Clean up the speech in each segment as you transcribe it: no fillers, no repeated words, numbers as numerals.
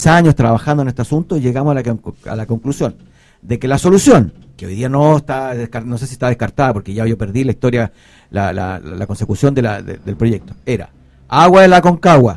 años trabajando en este asunto y llegamos a la conclusión de que la solución, que hoy día no sé si está descartada porque ya yo perdí la historia, la consecución del proyecto, era agua de la Concagua,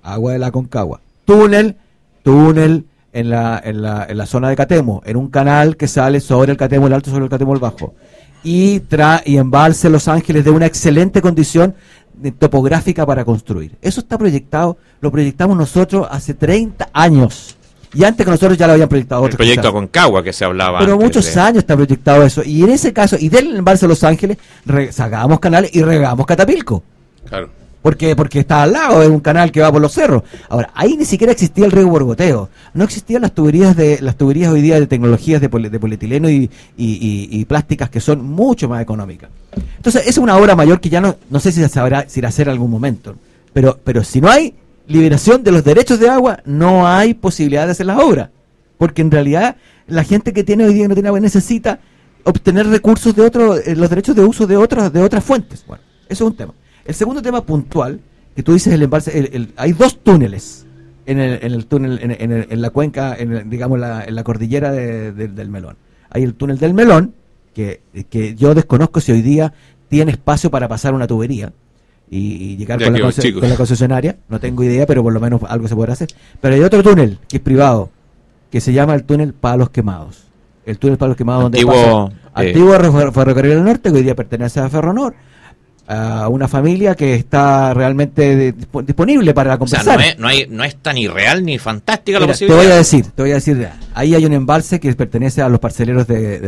túnel en la zona de Catemo, en un canal que sale sobre el Catemo el alto, sobre el Catemo el bajo, y embalse Los Ángeles de una excelente condición topográfica para construir. Eso está proyectado, lo proyectamos nosotros hace 30 años. Y antes que nosotros ya lo habían proyectado otros. El proyecto Aconcagua que se hablaba. Pero muchos años está proyectado eso. Y en ese caso, y del embalse Los Ángeles, sacábamos canales y regamos Catapilco. Claro. Porque está al lado de un canal que va por los cerros. Ahora, ahí ni siquiera existía el riego por goteo. No existían las tuberías hoy día de tecnologías de polietileno y plásticas que son mucho más económicas. Entonces, esa es una obra mayor que ya no sé si se sabrá si irá a hacer en algún momento. Pero si no hay liberación de los derechos de agua, no hay posibilidad de hacer las obras. Porque en realidad, la gente que tiene hoy día no tiene agua necesita obtener recursos de los derechos de uso de otras fuentes. Bueno, eso es un tema. El segundo tema puntual, que tú dices el embalse, hay dos túneles en el túnel, en la cuenca, digamos en la cordillera del Melón. Hay el túnel del Melón, que yo desconozco si hoy día tiene espacio para pasar una tubería y llegar con la concesionaria, no tengo idea, pero por lo menos algo se podrá hacer. Pero hay otro túnel que es privado, que se llama el túnel Palos Quemados. El túnel Palos Quemados, antiguo Ferrocarril del Norte, que hoy día pertenece a Ferronor, a una familia que está realmente disponible para conversar. O sea, no es tan irreal ni fantástica la posibilidad. Te voy a decir, ahí hay un embalse que pertenece a los parceleros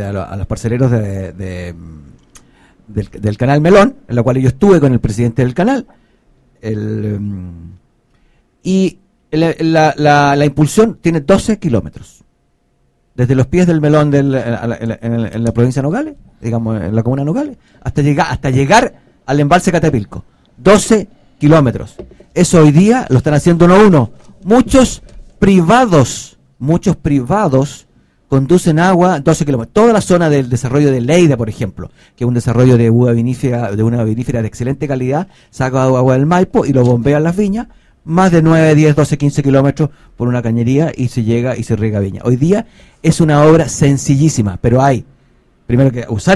del canal Melón, en la cual yo estuve con el presidente del canal, y la impulsión tiene 12 kilómetros. Desde los pies del Melón en la provincia de Nogales, digamos en la comuna de Nogales, hasta llegar al embalse Catapilco, 12 kilómetros. Eso hoy día lo están haciendo uno a uno. Muchos privados conducen agua 12 kilómetros. Toda la zona del desarrollo de Leida, por ejemplo, que es un desarrollo de una vinífera de excelente calidad, saca agua del Maipo y lo bombea en las viñas, más de 9, 10, 12, 15 kilómetros por una cañería y se llega y se riega viña. Hoy día es una obra sencillísima, pero hay primero que usar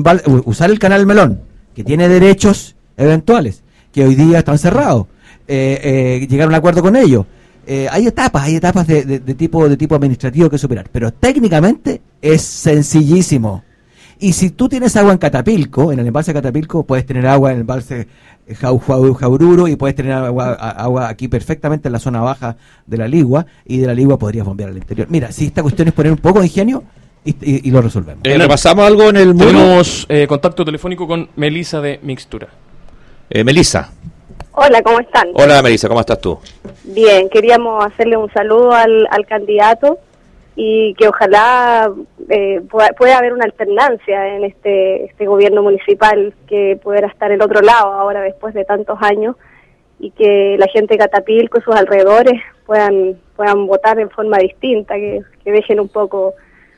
el canal Melón, que tiene derechos eventuales, que hoy día están cerrados, llegar a un acuerdo con ellos. Hay etapas de tipo administrativo que superar, pero técnicamente es sencillísimo. Y si tú tienes agua en Catapilco, en el embalse de Catapilco, puedes tener agua en el embalse Jaururo y puedes tener agua aquí perfectamente en la zona baja de la Ligua, y de la Ligua podrías bombear al interior. Mira, si esta cuestión es poner un poco de ingenio y lo resolvemos. ¿Repasamos algo en el muro? Tenemos contacto telefónico con Melisa de Mixtura. Melisa. Hola, ¿cómo están? Hola, Melisa, ¿cómo estás tú? Bien, queríamos hacerle un saludo al candidato y que ojalá pueda haber una alternancia en este gobierno municipal, que pudiera estar el otro lado ahora después de tantos años, y que la gente de Catapilco y sus alrededores puedan votar en forma distinta, que dejen un poco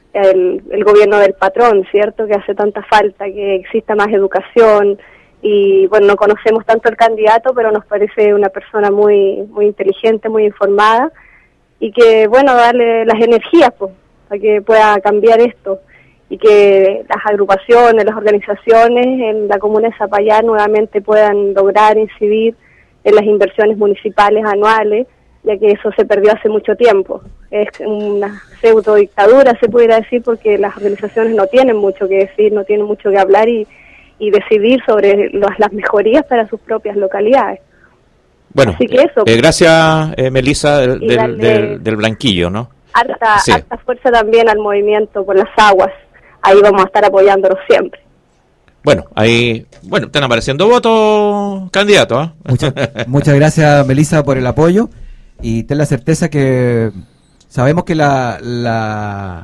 el gobierno del patrón, ¿cierto?, que hace tanta falta, que exista más educación. Y bueno, no conocemos tanto al candidato, pero nos parece una persona muy muy inteligente, muy informada, y que bueno, darle las energías para que pueda cambiar esto, y que las agrupaciones, las organizaciones en la comuna de Zapallar nuevamente puedan lograr incidir en las inversiones municipales anuales, ya que eso se perdió hace mucho tiempo. Es una pseudo dictadura, se pudiera decir, porque las organizaciones no tienen mucho que decir, no tienen mucho que hablar y decidir sobre las mejorías para sus propias localidades. Bueno, así que eso, gracias Melisa del Blanquillo, ¿no? Harta fuerza también al movimiento por las aguas, ahí vamos a estar apoyándolos siempre. Bueno, ahí, están apareciendo votos, candidatos, ¿eh? Muchas gracias, Melisa, por el apoyo, y ten la certeza que sabemos que la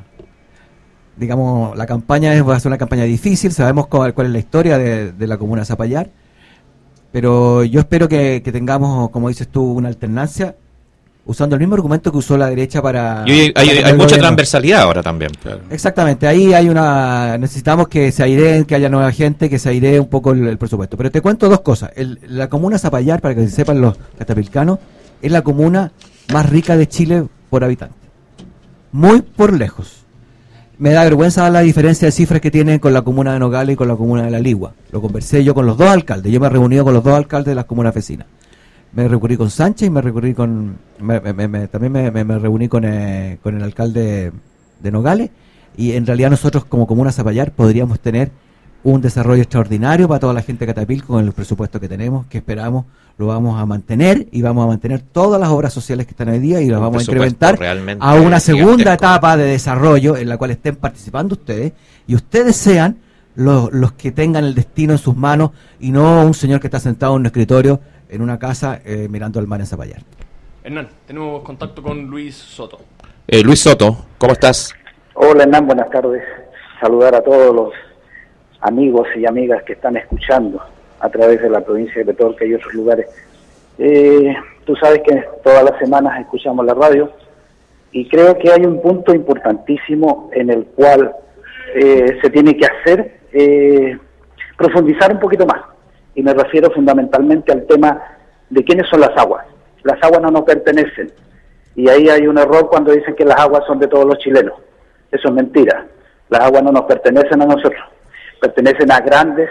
campaña va a ser una campaña difícil, sabemos cuál es la historia de la comuna de Zapallar, pero yo espero que tengamos, como dices tú, una alternancia, usando el mismo argumento que usó la derecha para... Y hay mucha transversalidad ahora también. Claro. Exactamente, ahí necesitamos que se aireen, que haya nueva gente, que se airee un poco el presupuesto. Pero te cuento dos cosas. La comuna Zapallar, para que sepan los catapilcanos, es la comuna más rica de Chile por habitante. Muy por lejos. Me da vergüenza la diferencia de cifras que tienen con la comuna de Nogales y con la comuna de La Ligua. Lo conversé yo con los dos alcaldes. Yo me he reunido con los dos alcaldes de las comunas vecinas. Me reuní con Sánchez y me reuní con... también me reuní con el alcalde de Nogales. Y en realidad nosotros como comuna Zapallar podríamos tener un desarrollo extraordinario para toda la gente de Catapilco con el presupuesto que tenemos, que esperamos lo vamos a mantener, y vamos a mantener todas las obras sociales que están hoy día y las vamos a incrementar a una segunda etapa de desarrollo en la cual estén participando ustedes, y ustedes sean los que tengan el destino en sus manos y no un señor que está sentado en un escritorio en una casa mirando al mar en Zapallar. Hernán, tenemos contacto con Luis Soto. Luis Soto, ¿cómo estás? Hola Hernán, buenas tardes. Saludar a todos los amigos y amigas que están escuchando a través de la provincia de Petorca y otros lugares. Tú sabes que todas las semanas escuchamos la radio y creo que hay un punto importantísimo en el cual se tiene que hacer, profundizar un poquito más, y me refiero fundamentalmente al tema de quiénes son las aguas. Las aguas no nos pertenecen, y ahí hay un error cuando dicen que las aguas son de todos los chilenos. Eso es mentira. Las aguas no nos pertenecen a nosotros, pertenecen a grandes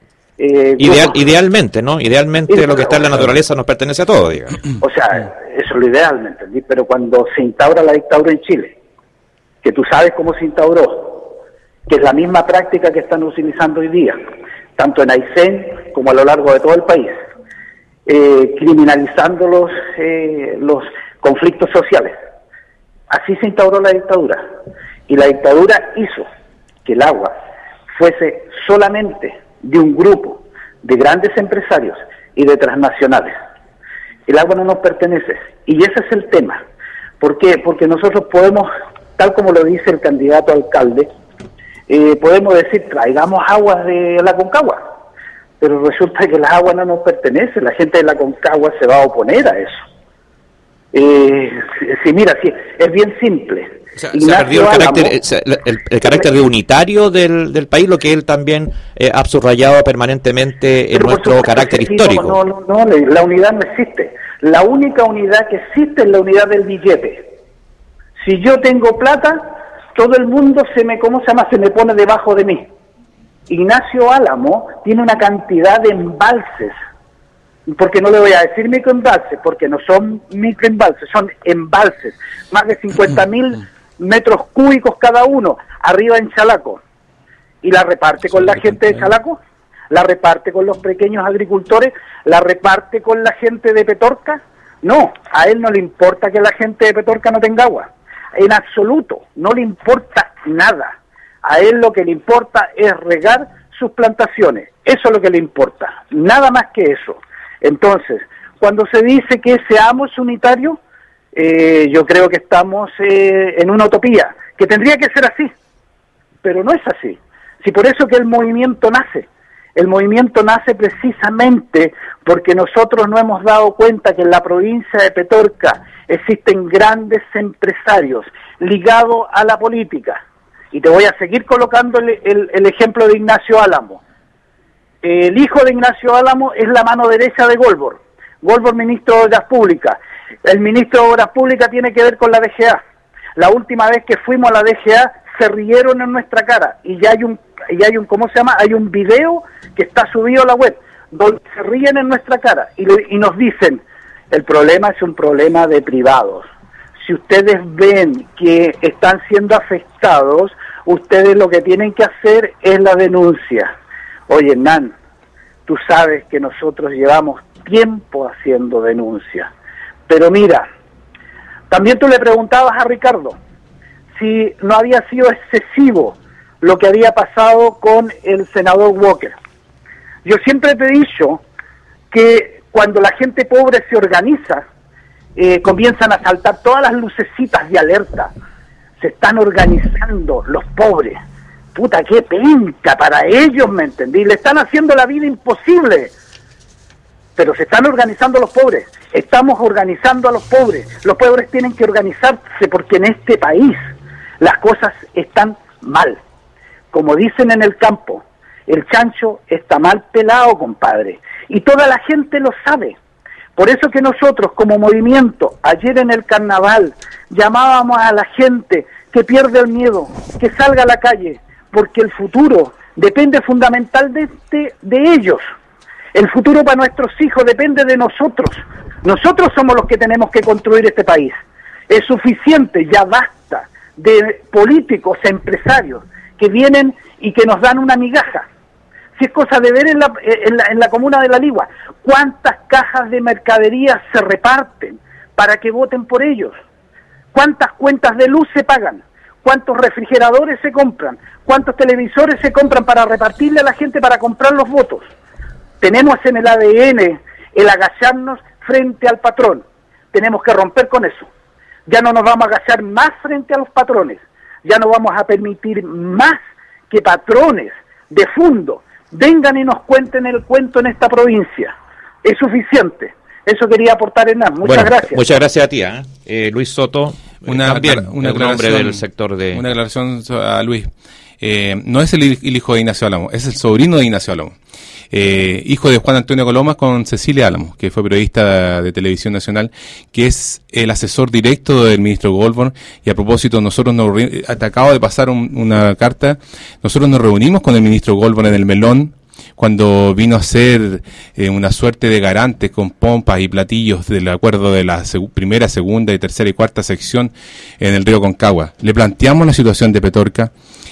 idealmente, ¿no? Idealmente lo que está en la naturaleza nos pertenece a todos, digamos. O sea, eso es lo ideal, ¿me entendí? Pero cuando se instaura la dictadura en Chile, que tú sabes cómo se instauró, que es la misma práctica que están utilizando hoy día, tanto en Aysén como a lo largo de todo el país, criminalizando los conflictos sociales. Así se instauró la dictadura. Y la dictadura hizo que el agua fuese solamente de un grupo de grandes empresarios y de transnacionales. El agua no nos pertenece, y ese es el tema. ¿Por qué? Porque nosotros podemos, tal como lo dice el candidato a alcalde, podemos decir, traigamos aguas de la Concagua, pero resulta que las aguas no nos pertenecen. La gente de la Concagua se va a oponer a eso. Mira, es bien simple. Se ha perdido el carácter de unitario del país, lo que él también ha subrayado permanentemente en nuestro carácter histórico. No, la unidad no existe. La única unidad que existe es la unidad del billete. Si yo tengo plata, todo el mundo se me pone debajo de mí. Ignacio Álamo tiene una cantidad de embalses, porque no le voy a decir microembalses, porque no son microembalses, son embalses, más de 50.000 metros cúbicos cada uno, arriba en Chalaco, y la reparte con la gente de Chalaco, la reparte con los pequeños agricultores, la reparte con la gente de Petorca. No, a él no le importa que la gente de Petorca no tenga agua, en absoluto, no le importa nada. A él lo que le importa es regar sus plantaciones, eso es lo que le importa, nada más que eso. Entonces, cuando se dice que seamos unitarios, yo creo que estamos en una utopía, que tendría que ser así, pero no es así. Si por eso que el movimiento nace precisamente porque nosotros no hemos dado cuenta que en la provincia de Petorca existen grandes empresarios ligados a la política. Y te voy a seguir colocando el ejemplo de Ignacio Álamo. El hijo de Ignacio Álamo es la mano derecha de Goldberg, ministro de Obras Públicas. El ministro de Obras Públicas tiene que ver con la DGA. La última vez que fuimos a la DGA se rieron en nuestra cara, y ya hay un video que está subido a la web donde se ríen en nuestra cara y nos dicen, el problema es un problema de privados. Si ustedes ven que están siendo afectados, ustedes lo que tienen que hacer es la denuncia. Oye, Hernán, tú sabes que nosotros llevamos tiempo haciendo denuncias. Pero mira, también tú le preguntabas a Ricardo si no había sido excesivo lo que había pasado con el senador Walker. Yo siempre te he dicho que cuando la gente pobre se organiza, comienzan a saltar todas las lucecitas de alerta. Se están organizando los pobres. Puta, qué penca para ellos, ¿me entendí? Le están haciendo la vida imposible. Pero se están organizando los pobres. Estamos organizando a los pobres. Los pobres tienen que organizarse porque en este país las cosas están mal. Como dicen en el campo, el chancho está mal pelado, compadre. Y toda la gente lo sabe. Por eso que nosotros como movimiento, ayer en el carnaval, llamábamos a la gente que pierda el miedo, que salga a la calle, porque el futuro depende fundamentalmente de ellos. El futuro para nuestros hijos depende de nosotros. Nosotros somos los que tenemos que construir este país. Es suficiente, ya basta, de políticos, empresarios, que vienen y que nos dan una migaja. Si es cosa de ver en la comuna de La Ligua, cuántas cajas de mercadería se reparten para que voten por ellos, cuántas cuentas de luz se pagan, cuántos refrigeradores se compran, cuántos televisores se compran para repartirle a la gente para comprar los votos. Tenemos en el ADN el agacharnos frente al patrón. Tenemos que romper con eso. Ya no nos vamos a agachar más frente a los patrones. Ya no vamos a permitir más que patrones de fondo vengan y nos cuenten el cuento en esta provincia. Es suficiente. Eso quería aportar, Hernán. Muchas gracias. Muchas gracias a ti, Luis Soto, también una nombre del sector de... Una aclaración a Luis. No es el hijo de Ignacio Álamos, es el sobrino de Ignacio Álamos. Hijo de Juan Antonio Colomas con Cecilia Álamos, que fue periodista de Televisión Nacional, que es el asesor directo del ministro Goldborn. Y a propósito, nosotros te acabo de pasar una carta, nosotros nos reunimos con el ministro Goldborn en el Melón, cuando vino a ser una suerte de garante con pompas y platillos del acuerdo de la primera, segunda y tercera y cuarta sección en el río Concagua. Le planteamos la situación de Petorca,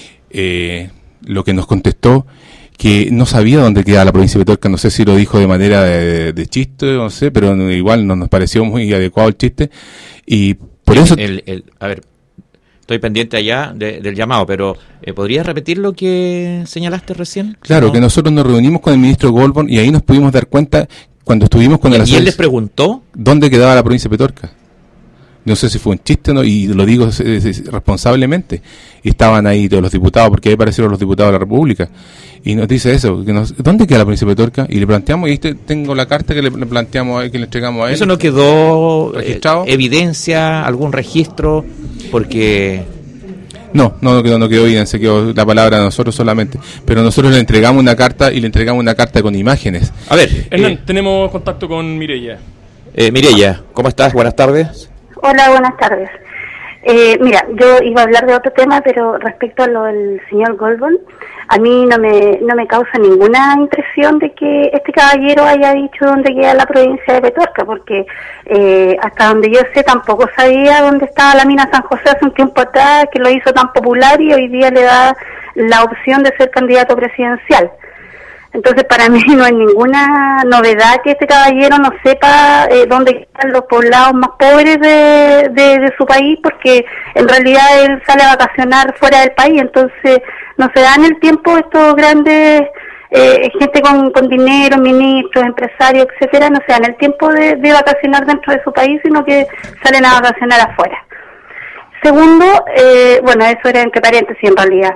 lo que nos contestó que no sabía dónde quedaba la provincia de Petorca. No sé si lo dijo de manera de chiste, no sé, pero igual nos pareció muy adecuado el chiste, y por eso... A ver, estoy pendiente allá del llamado, pero ¿podrías repetir lo que señalaste recién? Claro, ¿no? Que nosotros nos reunimos con el ministro Goldborn y ahí nos pudimos dar cuenta, cuando estuvimos con ¿Y él les preguntó? ¿Dónde quedaba la provincia de Petorca? No sé si fue un chiste o no, y lo digo responsablemente. Y estaban ahí todos los diputados, porque ahí aparecieron los diputados de la República. Y nos dice eso, ¿dónde queda la provincia de Petorca? Y le planteamos, y ahí tengo la carta que le planteamos, que le entregamos a él. ¿Eso no quedó registrado? ¿Evidencia, algún registro? Porque... No quedó evidencia, quedó la palabra de nosotros solamente. Pero nosotros le entregamos una carta, y le entregamos una carta con imágenes. A ver, Hernán, tenemos contacto con Mireya. Mireya, ¿cómo estás? Buenas tardes. Hola, buenas tardes. Mira, yo iba a hablar de otro tema, pero respecto a lo del señor Goldborn, a mí no me causa ninguna impresión de que este caballero haya dicho dónde queda la provincia de Petorca, porque hasta donde yo sé tampoco sabía dónde estaba la mina San José hace un tiempo atrás, que lo hizo tan popular y hoy día le da la opción de ser candidato presidencial. Entonces, para mí no hay ninguna novedad que este caballero no sepa dónde están los poblados más pobres de su país, porque en realidad él sale a vacacionar fuera del país. Entonces, no se dan el tiempo estos grandes, gente con dinero, ministros, empresarios, etcétera, no se dan el tiempo de vacacionar dentro de su país, sino que salen a vacacionar afuera. Segundo, bueno, eso era entre paréntesis en realidad.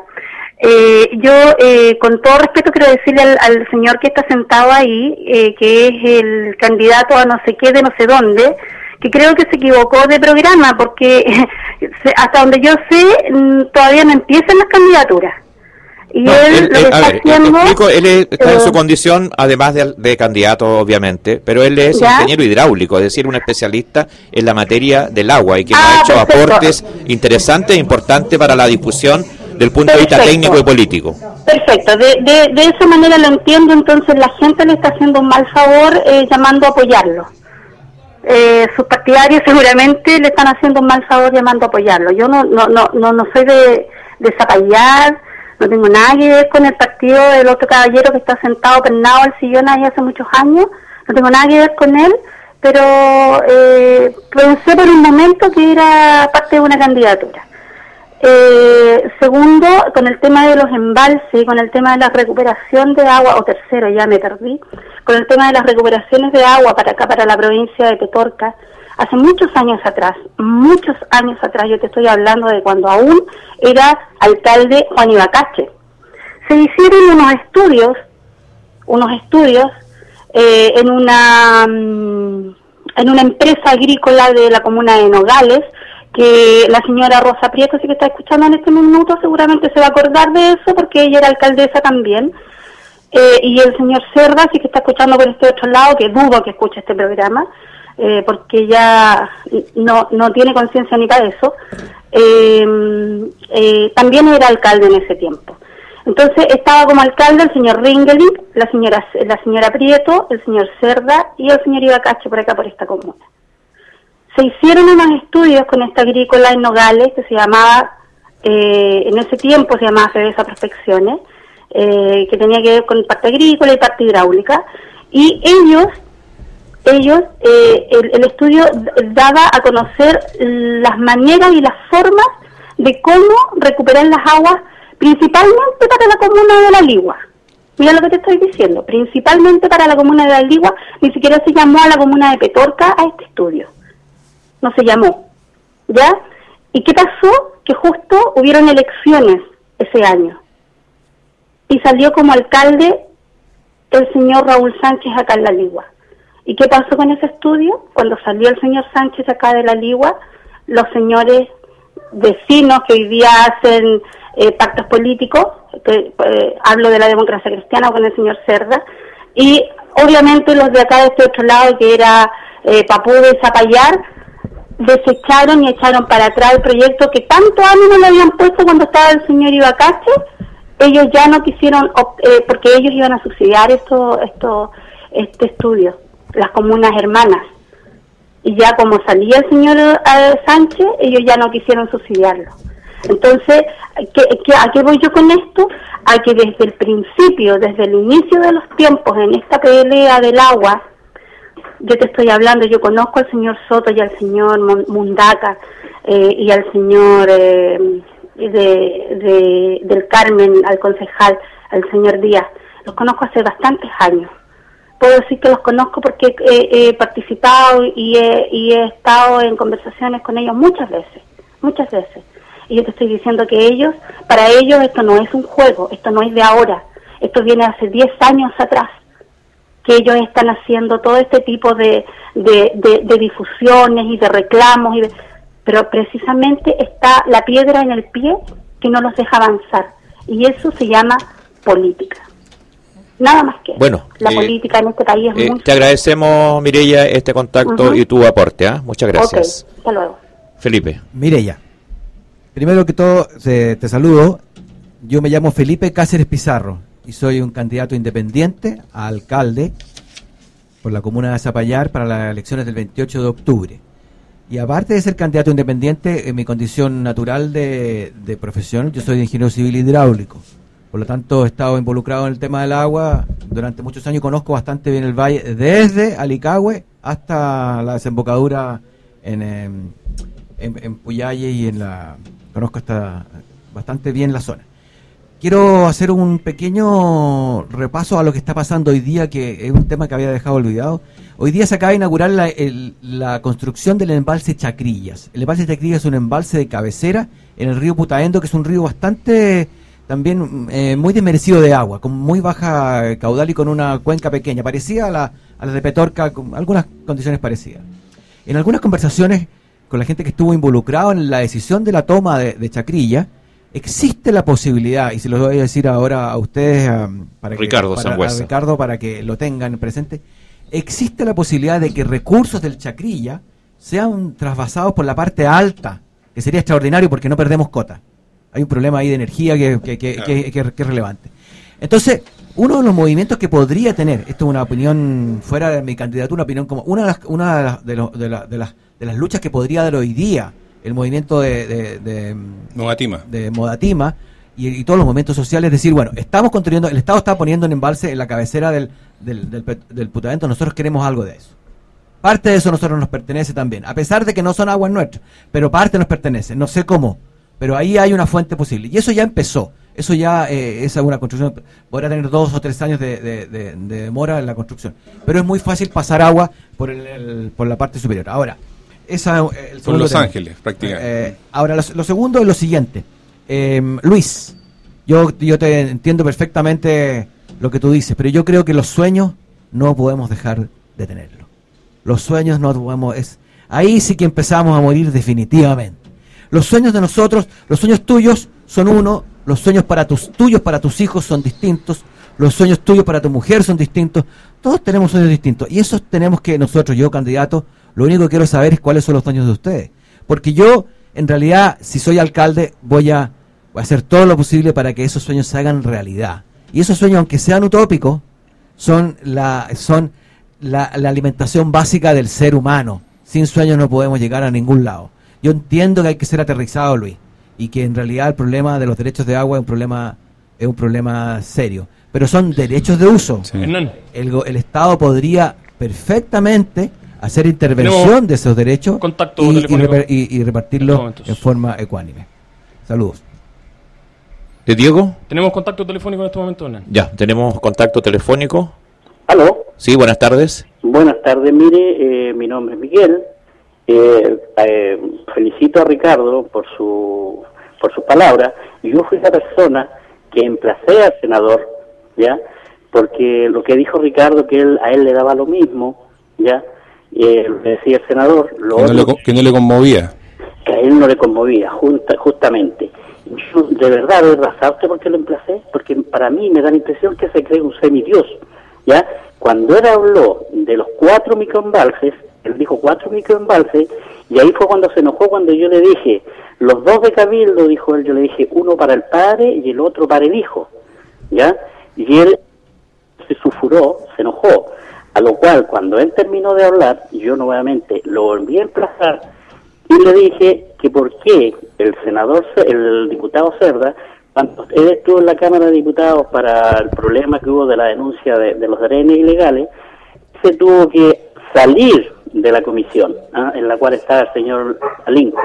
Yo, con todo respeto, quiero decirle al señor que está sentado ahí, que es el candidato a no sé qué de no sé dónde, que creo que se equivocó de programa, porque hasta donde yo sé, todavía no empiezan las candidaturas. Y no, él lo que está haciendo... Él está en su condición, además de candidato, obviamente, pero él es ingeniero hidráulico, es decir, un especialista en la materia del agua, y que nos ha hecho aportes interesantes e importantes para la discusión del punto de vista técnico y político. Perfecto, de esa manera lo entiendo. Entonces la gente le está haciendo un mal favor llamando a apoyarlo. Sus partidarios seguramente le están haciendo un mal favor llamando a apoyarlo. Yo no soy de Zapallar, no tengo nada que ver con el partido del otro caballero que está sentado pernado al sillón ahí hace muchos años, no tengo nada que ver con él, pero pensé por un momento que era parte de una candidatura. Segundo, con el tema de los embalses, con el tema de la recuperación de agua, o tercero, ya me perdí, con el tema de las recuperaciones de agua para acá, para la provincia de Petorca, hace muchos años atrás, yo te estoy hablando de cuando aún era alcalde Juan Ibacache, se hicieron unos estudios en una empresa agrícola de la comuna de Nogales, que la señora Rosa Prieto, si que está escuchando en este minuto, seguramente se va a acordar de eso, porque ella era alcaldesa también, y el señor Cerda, si que está escuchando por este otro lado, que dudo que escuche este programa, porque ya no tiene conciencia ni para eso, también era alcalde en ese tiempo. Entonces estaba como alcalde el señor Ringelin, la señora Prieto, el señor Cerda y el señor Ibacache por acá, por esta comuna. Se hicieron unos estudios con esta agrícola en Nogales que se llamaba, en ese tiempo se llamaba Febesa Prospecciones, que tenía que ver con parte agrícola y parte hidráulica, y el estudio daba a conocer las maneras y las formas de cómo recuperar las aguas, principalmente para la comuna de La Ligua. Mira lo que te estoy diciendo, principalmente para la comuna de La Ligua. Ni siquiera se llamó a la comuna de Petorca a este estudio, no se llamó, ¿ya? ¿Y qué pasó? Que justo hubieron elecciones ese año y salió como alcalde el señor Raúl Sánchez acá en La Ligua. ¿Y qué pasó con ese estudio? Cuando salió el señor Sánchez acá de La Ligua, los señores vecinos que hoy día hacen pactos políticos, hablo de la democracia cristiana con el señor Cerda, y obviamente los de acá de este otro lado, que era Papude y Zapallar, desecharon y echaron para atrás el proyecto que tanto ánimo le habían puesto cuando estaba el señor Ibacache. Ellos ya no quisieron, porque ellos iban a subsidiar este estudio, las comunas hermanas. Y ya como salía el señor Sánchez, ellos ya no quisieron subsidiarlo. Entonces, ¿a qué voy yo con esto? A que desde el principio, desde el inicio de los tiempos, en esta pelea del agua, yo te estoy hablando, yo conozco al señor Soto y al señor Mundaca y al señor del Carmen, al concejal, al señor Díaz. Los conozco hace bastantes años. Puedo decir que los conozco porque he participado y he estado en conversaciones con ellos muchas veces. Y yo te estoy diciendo que para ellos esto no es un juego, esto no es de ahora, esto viene hace 10 años atrás, que ellos están haciendo todo este tipo de difusiones y de reclamos, pero precisamente está la piedra en el pie que no los deja avanzar, y eso se llama política. Nada más que la política en este país es muy... Te agradecemos, Mireya, este contacto y tu aporte. Muchas gracias. Okay, hasta luego. Felipe. Mireya, primero que todo te saludo. Yo me llamo Felipe Cáceres Pizarro y soy un candidato independiente a alcalde por la comuna de Zapallar para las elecciones del 28 de octubre. Y aparte de ser candidato independiente, en mi condición natural de profesión, yo soy ingeniero civil hidráulico. Por lo tanto, he estado involucrado en el tema del agua durante muchos años. Conozco bastante bien el valle, desde Alicagüe hasta la desembocadura en Puyalles y conozco bastante bien la zona. Quiero hacer un pequeño repaso a lo que está pasando hoy día, que es un tema que había dejado olvidado. Hoy día se acaba de inaugurar la construcción del embalse Chacrillas. El embalse Chacrillas es un embalse de cabecera en el río Putaendo, que es un río bastante... también muy desmerecido de agua, con muy baja caudal y con una cuenca pequeña, parecida a la de Petorca, con algunas condiciones parecidas. En algunas conversaciones con la gente que estuvo involucrada en la decisión de la toma de Chacrilla, existe la posibilidad, y se lo voy a decir ahora a ustedes, Ricardo, para que lo tengan presente, existe la posibilidad de que recursos del Chacrilla sean trasvasados por la parte alta, que sería extraordinario porque no perdemos cota. Hay un problema ahí de energía que es relevante. Entonces, uno de los movimientos que podría tener, esto es una opinión fuera de mi candidatura, una opinión como una de las luchas que podría dar hoy día el movimiento de Modatima y todos los movimientos sociales, es decir, bueno, estamos construyendo, el Estado está poniendo un embalse en la cabecera del Putaendo, nosotros queremos algo de eso. Parte de eso a nosotros nos pertenece también, a pesar de que no son aguas nuestras, pero parte nos pertenece, no sé cómo. Pero ahí hay una fuente posible. Y eso ya empezó. Eso ya es una construcción. Podrá tener 2 o 3 años de demora en la construcción. Pero es muy fácil pasar agua por la parte superior. Ahora, por Los Ángeles, prácticamente. Ahora, lo segundo es lo siguiente. Luis, yo te entiendo perfectamente lo que tú dices, pero yo creo que los sueños no podemos dejar de tenerlos. Los sueños no podemos... ahí sí que empezamos a morir definitivamente. Los sueños de nosotros, los sueños tuyos son uno, los sueños tuyos para tus hijos son distintos, los sueños tuyos para tu mujer son distintos, todos tenemos sueños distintos, y esos tenemos que nosotros, yo candidato, lo único que quiero saber es cuáles son los sueños de ustedes, porque yo, en realidad, si soy alcalde, voy a hacer todo lo posible para que esos sueños se hagan realidad, y esos sueños, aunque sean utópicos, son la alimentación básica del ser humano. Sin sueños no podemos llegar a ningún lado. Yo entiendo que hay que ser aterrizado, Luis, y que en realidad el problema de los derechos de agua es un problema serio, pero son derechos de uso. Sí. El Estado podría perfectamente hacer intervención de esos derechos y repartirlos en forma ecuánime. Saludos. Diego. Tenemos contacto telefónico en este momento, Hernán. Ya, tenemos contacto telefónico. ¿Aló? Sí, buenas tardes. Buenas tardes, mire, mi nombre es Miguel. Felicito a Ricardo por sus palabras. Yo fui la persona que emplacé al senador, ¿ya? Porque lo que dijo Ricardo, que a él le daba lo mismo, ¿ya? Decía el senador... que no le conmovía. Que a él no le conmovía, justamente. Yo, de verdad, ¿sabe usted por qué lo emplacé? Porque para mí me da la impresión que se cree un semidios, ¿ya? Cuando él habló de los 4 microembalses, él dijo 4 microembalses, y ahí fue cuando se enojó, cuando yo le dije, los 2 de Cabildo, dijo él, yo le dije, uno para el padre y el otro para el hijo, ¿ya? Y él se sulfuró, se enojó, a lo cual, cuando él terminó de hablar, yo nuevamente lo volví a emplazar, y le dije que por qué el diputado Cerda, cuando él estuvo en la Cámara de Diputados para el problema que hubo de la denuncia de los drenes ilegales, se tuvo que salir de la comisión, en la cual estaba el señor Alinco.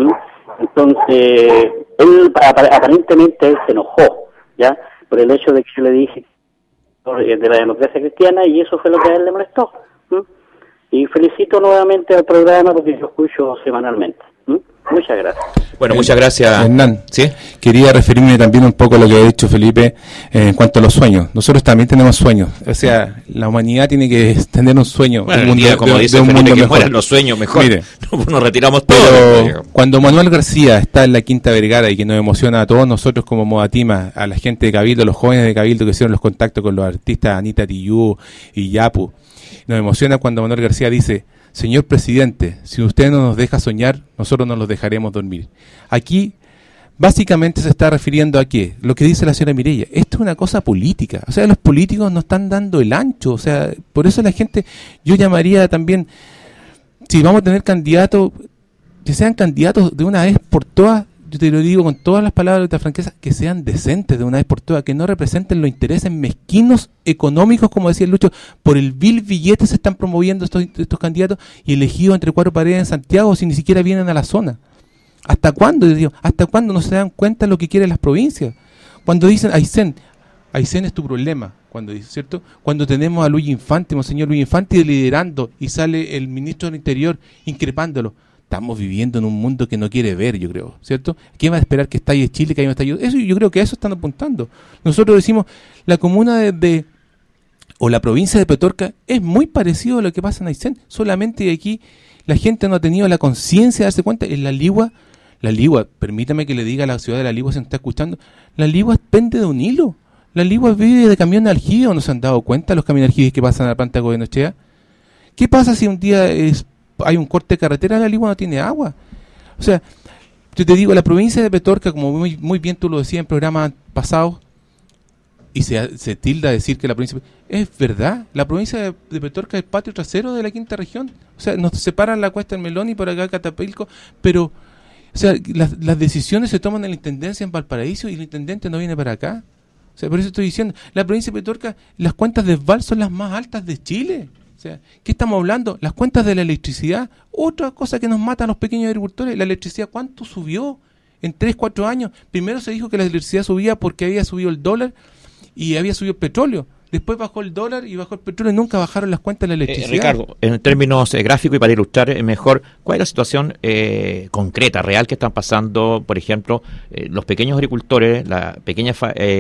Entonces, él aparentemente él se enojó, ¿ya? Por el hecho de que yo le dije de la democracia cristiana, y eso fue lo que a él le molestó. Y felicito nuevamente al programa porque yo escucho semanalmente. Muchas gracias. Bueno, muchas gracias. Hernán, ¿sí? Quería referirme también un poco a lo que ha dicho Felipe en cuanto a los sueños. Nosotros también tenemos sueños. O sea, la humanidad tiene que tener un sueño. Bueno, un mundo, como dice un Felipe, mundo que mejor. mueran los sueños mejor. Mire, nos retiramos todos. Pero cuando Manuel García está en la Quinta Vergara y que nos emociona a todos nosotros como Modatima, a la gente de Cabildo, a los jóvenes de Cabildo que hicieron los contactos con los artistas Anita Tijoux y Yapu, nos emociona cuando Manuel García dice: señor presidente, si usted no nos deja soñar, nosotros no los dejaremos dormir. Aquí, básicamente se está refiriendo a qué, lo que dice la señora Mireya. Esto es una cosa política. O sea, los políticos no están dando el ancho. O sea, por eso la gente, yo llamaría también, si vamos a tener candidatos, que sean candidatos de una vez por todas, yo te lo digo con todas las palabras de esta franqueza, que sean decentes de una vez por todas, que no representen los intereses mezquinos económicos, como decía el Lucho. Por el vil billete se están promoviendo estos candidatos y elegidos entre 4 paredes en Santiago si ni siquiera vienen a la zona. ¿Hasta cuándo? Digo, ¿hasta cuándo no se dan cuenta de lo que quieren las provincias? Cuando dicen Aysén es tu problema, cuando dice, ¿cierto? Cuando tenemos a Luis Infante, monseñor Luis Infante liderando, y sale el ministro del Interior increpándolo. Estamos viviendo en un mundo que no quiere ver, yo creo, ¿cierto? ¿Quién va a esperar que estalle Chile, que haya un estallido? Eso, yo creo que a eso están apuntando. Nosotros decimos, la comuna o la provincia de Petorca es muy parecido a lo que pasa en Aysén, solamente aquí la gente no ha tenido la conciencia de darse cuenta. En La Ligua, permítame que le diga a la ciudad de La Ligua, se me está escuchando, La Ligua pende de un hilo. La Ligua vive de camión de aljibe, ¿no se han dado cuenta los camiones aljibes que pasan a la planta de Goyenechea? ¿Qué pasa si un día hay un corte de carretera? La Ligua no tiene agua. O sea, yo te digo, la provincia de Petorca, como muy bien tú lo decías en programas pasados, y se tilda decir que la provincia... Es verdad, la provincia de Petorca es el patio trasero de la quinta región. O sea, nos separan la Cuesta del Melón y por acá Catapilco, pero... O sea, las decisiones se toman en la intendencia en Valparaíso y el intendente no viene para acá. O sea, por eso estoy diciendo, la provincia de Petorca, las cuentas de Val son las más altas de Chile. O sea, ¿qué estamos hablando? Las cuentas de la electricidad, otra cosa que nos mata a los pequeños agricultores. La electricidad, ¿cuánto subió en 3-4 años? Primero se dijo que la electricidad subía porque había subido el dólar y había subido el petróleo. Después bajó el dólar y bajó el petróleo y nunca bajaron las cuentas de la electricidad. Ricardo, en términos gráficos y para ilustrar mejor, ¿cuál es la situación concreta, real que están pasando, por ejemplo, los pequeños agricultores, las pequeñas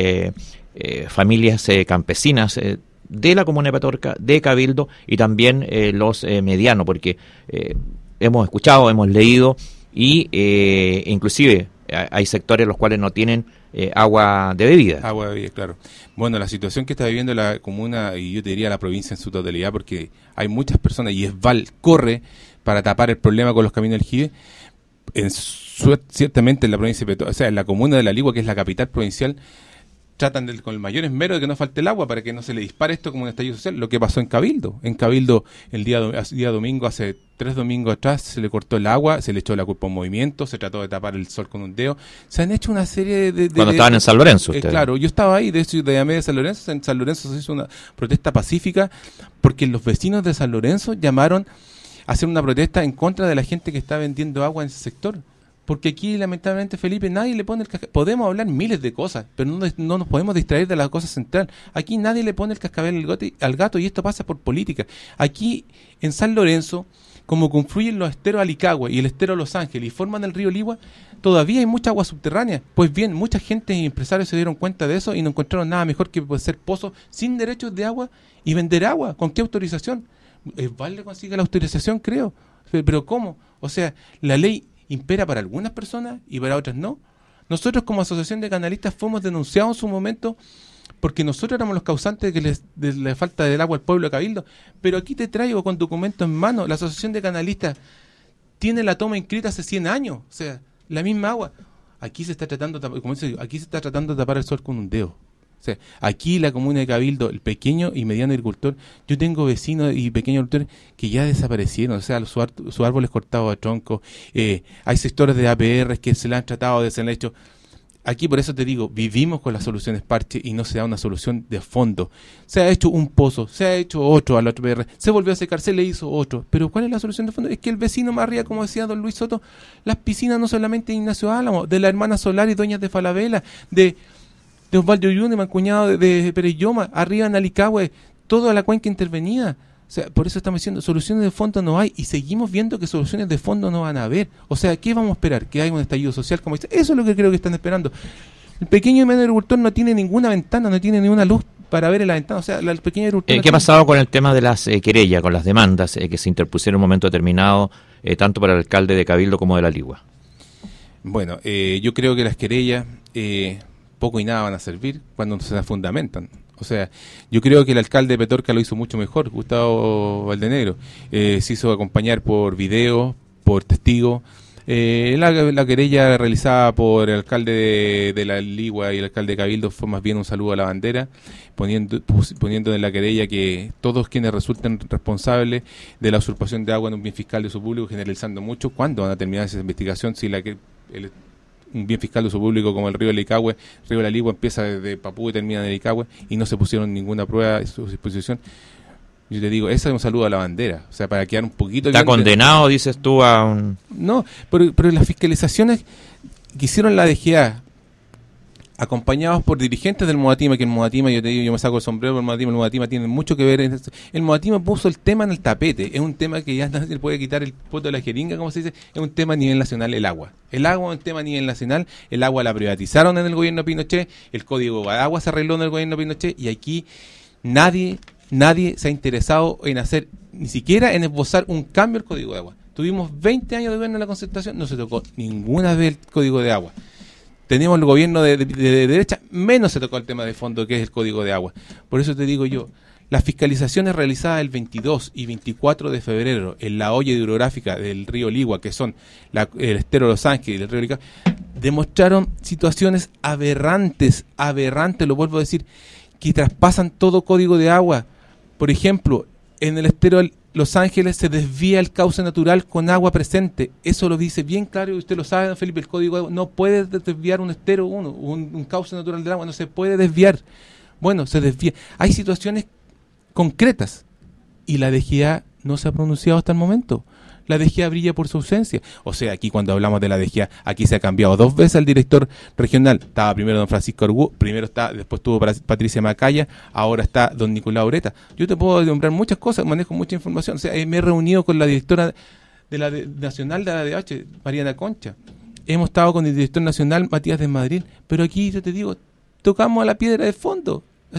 familias campesinas de la comuna de Petorca, de Cabildo y también los medianos? Porque hemos escuchado, hemos leído y inclusive hay sectores en los cuales no tienen agua de bebida. Agua de bebida, claro. Bueno, la situación que está viviendo la comuna, y yo te diría la provincia en su totalidad, porque hay muchas personas, y Esval corre para tapar el problema con los caminos del Jibe, ciertamente en la provincia de Petorca, o sea, en la comuna de La Ligua, que es la capital provincial, tratan con el mayor esmero de que no falte el agua para que no se le dispare esto como un estallido social. Lo que pasó en Cabildo. En Cabildo, el día domingo, hace 3 domingos atrás, se le cortó el agua, se le echó la culpa a un movimiento, se trató de tapar el sol con un dedo. Se han hecho una serie de Cuando estaban en San Lorenzo. Claro, yo estaba ahí, de hecho, de llamé de San Lorenzo. En San Lorenzo se hizo una protesta pacífica porque los vecinos de San Lorenzo llamaron a hacer una protesta en contra de la gente que está vendiendo agua en ese sector. Porque aquí, lamentablemente, Felipe, nadie le pone el cascabel. Podemos hablar miles de cosas, pero no nos podemos distraer de la cosa central. Aquí nadie le pone el cascabel al gato, y esto pasa por política. Aquí, en San Lorenzo, como confluyen los esteros Alicagua y el estero Los Ángeles y forman el río Ligua, todavía hay mucha agua subterránea. Pues bien, mucha gente y empresarios se dieron cuenta de eso y no encontraron nada mejor que hacer pozos sin derechos de agua y vender agua. ¿Con qué autorización? Vale, consigue la autorización, creo. Pero ¿cómo? O sea, la ley impera para algunas personas y para otras no. Nosotros como asociación de canalistas fuimos denunciados en su momento porque nosotros éramos los causantes de la falta del agua al pueblo de Cabildo, pero aquí te traigo con documentos en mano. La asociación de canalistas tiene la toma inscrita hace 100 años, o sea, la misma agua. Aquí se está tratando, aquí se está tratando de tapar el sol con un dedo. O sea, aquí la comuna de Cabildo, el pequeño y mediano agricultor, yo tengo vecinos y pequeños agricultores que ya desaparecieron, o sea, sus árboles cortados a tronco, hay sectores de APR que se le han tratado, se le han hecho. Aquí, por eso te digo, vivimos con las soluciones parche y no se da una solución de fondo. Se ha hecho un pozo, se ha hecho otro al APR, se volvió a secar, se le hizo otro. Pero ¿cuál es la solución de fondo? Es que el vecino más arriba, como decía don Luis Soto, las piscinas no solamente de Ignacio Álamo, de la hermana Solar y Doñas de Falabella, de Osvaldo Yune, mancuñado de Pereyoma, arriba en Alicagüe, toda la cuenca intervenida. O sea, por eso estamos diciendo, soluciones de fondo no hay, y seguimos viendo que soluciones de fondo no van a haber. O sea, ¿qué vamos a esperar? ¿Que haya un estallido social? Como dice? Eso es lo que creo que están esperando. El pequeño y medio agricultor no tiene ninguna ventana, no tiene ninguna luz para ver en la ventana. O sea, el pequeño agricultor... ¿Qué ha pasado con el tema de las querellas, con las demandas que se interpusieron en un momento determinado, tanto para el alcalde de Cabildo como de La Ligua? Bueno, yo creo que las querellas... poco y nada van a servir cuando se fundamentan. O sea, yo creo que el alcalde de Petorca lo hizo mucho mejor, Gustavo Valdenegro. Se hizo acompañar por video, por testigo. La querella realizada por el alcalde de La Ligua y el alcalde de Cabildo fue más bien un saludo a la bandera, poniendo en la querella que todos quienes resulten responsables de la usurpación de agua en un bien fiscal de uso público, generalizando mucho. ¿Cuándo van a terminar esa investigación si un bien fiscal de uso público como el río Alicagüe, el río de La Ligua empieza desde Papú y termina en Alicagüe, y no se pusieron ninguna prueba de su disposición? Yo te digo, ese es un saludo a la bandera, o sea, para quedar un poquito... ¿Está condenado, dices tú, a un...? No, pero las fiscalizaciones que hicieron la DGA, acompañados por dirigentes del Modatima, que el Modatima, yo te digo, yo me saco el sombrero por el Modatima tiene mucho que ver en esto. El Modatima puso el tema en el tapete, es un tema que ya nadie puede quitar el poto de la jeringa, como se dice, es un tema a nivel nacional, el agua. El agua es un tema a nivel nacional, el agua la privatizaron en el gobierno de Pinochet, el código de agua se arregló en el gobierno de Pinochet, y aquí nadie se ha interesado en hacer, ni siquiera en esbozar un cambio al código de agua. Tuvimos 20 años de gobierno en la Concertación, no se tocó ninguna vez el código de agua. Tenemos el gobierno de derecha, menos se tocó el tema de fondo, que es el código de agua. Por eso te digo yo, las fiscalizaciones realizadas el 22 y 24 de febrero en la olla hidrográfica del río Ligua, que son el estero Los Ángeles y el río Ligua, demostraron situaciones aberrantes, lo vuelvo a decir, que traspasan todo código de agua. Por ejemplo, en el estero Los Ángeles se desvía el cauce natural con agua presente. Eso lo dice bien claro, y usted lo sabe, don Felipe, el código de agua. No puede desviar un estero, un cauce natural del agua, no se puede desviar. Bueno, se desvía. Hay situaciones concretas y la DGA no se ha pronunciado hasta el momento. La DGA brilla por su ausencia. O sea, aquí cuando hablamos de la DGA, aquí se ha cambiado 2 veces el director regional. Estaba primero don Francisco Argú, después estuvo Patricia Macaya, ahora está don Nicolás Ureta. Yo te puedo nombrar muchas cosas, manejo mucha información. O sea, me he reunido con la directora de la nacional de la ADH, Mariana Concha. Hemos estado con el director nacional, Matías de Madrid. Pero aquí yo te digo, tocamos a la piedra de fondo. O sea,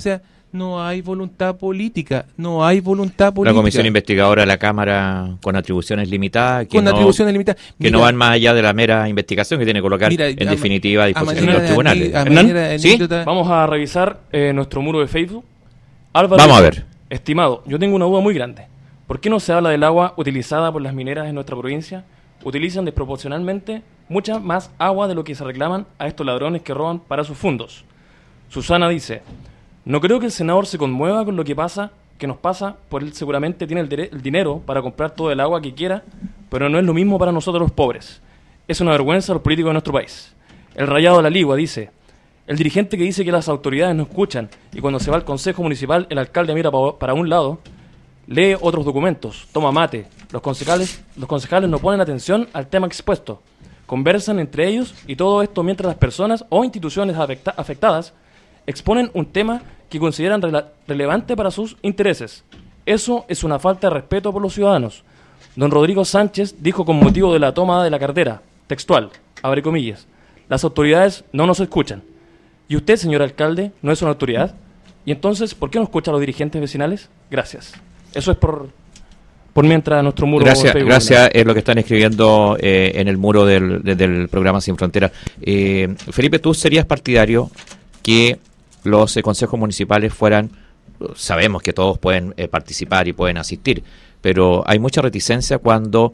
No hay voluntad política, no hay voluntad política. La comisión investigadora de la Cámara con atribuciones limitadas, que no van más allá de la mera investigación que tiene que colocar en definitiva a disposición de los tribunales. Hernán, ¿sí? Vamos a revisar nuestro muro de Facebook. Álvaro, vamos a ver. Estimado, yo tengo una duda muy grande. ¿Por qué no se habla del agua utilizada por las mineras en nuestra provincia? Utilizan desproporcionalmente mucha más agua de lo que se reclaman a estos ladrones que roban para sus fondos. Susana dice: no creo que el senador se conmueva con lo que nos pasa, por él seguramente tiene el dinero para comprar todo el agua que quiera, pero no es lo mismo para nosotros los pobres. Es una vergüenza a los políticos de nuestro país. El Rayado de la Ligua dice: el dirigente que dice que las autoridades no escuchan y cuando se va al consejo municipal el alcalde mira para un lado, lee otros documentos, toma mate. Los concejales no ponen atención al tema expuesto. Conversan entre ellos y todo esto mientras las personas o instituciones afectadas exponen un tema que consideran relevante para sus intereses. Eso es una falta de respeto por los ciudadanos. Don Rodrigo Sánchez dijo con motivo de la toma de la cartera, textual, abre comillas: las autoridades no nos escuchan. ¿Y usted, señor alcalde, no es una autoridad? ¿Y entonces por qué no escucha a los dirigentes vecinales? Gracias. Eso es por mientras nuestro muro... Gracias, es lo que están escribiendo en el muro del programa Sin Fronteras. Felipe, ¿tú serías partidario que los consejos municipales fueran... Sabemos que todos pueden participar y pueden asistir, pero hay mucha reticencia cuando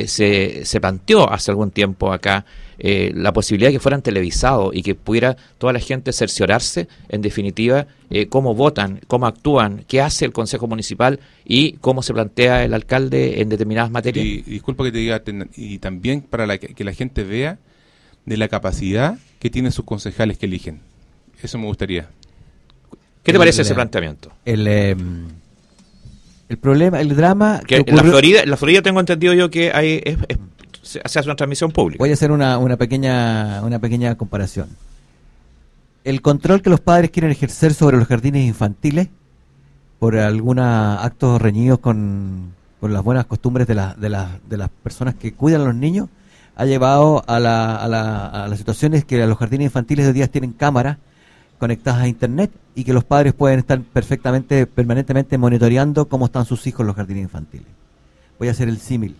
se planteó hace algún tiempo acá la posibilidad de que fueran televisados y que pudiera toda la gente cerciorarse, en definitiva, cómo votan, cómo actúan, qué hace el Consejo Municipal y cómo se plantea el alcalde en determinadas materias. Y disculpa que te diga, y también para que la gente vea de la capacidad que tienen sus concejales que eligen. Eso me gustaría. ¿Qué te parece ese planteamiento? El problema, el drama... Que en la Florida tengo entendido yo que se hace una transmisión pública. Voy a hacer una pequeña comparación. El control que los padres quieren ejercer sobre los jardines infantiles por algunos actos reñidos con las buenas costumbres de las personas que cuidan a los niños ha llevado a las situaciones que los jardines infantiles de hoy día tienen cámaras conectadas a internet y que los padres pueden estar permanentemente monitoreando cómo están sus hijos en los jardines infantiles. Voy a hacer el símil.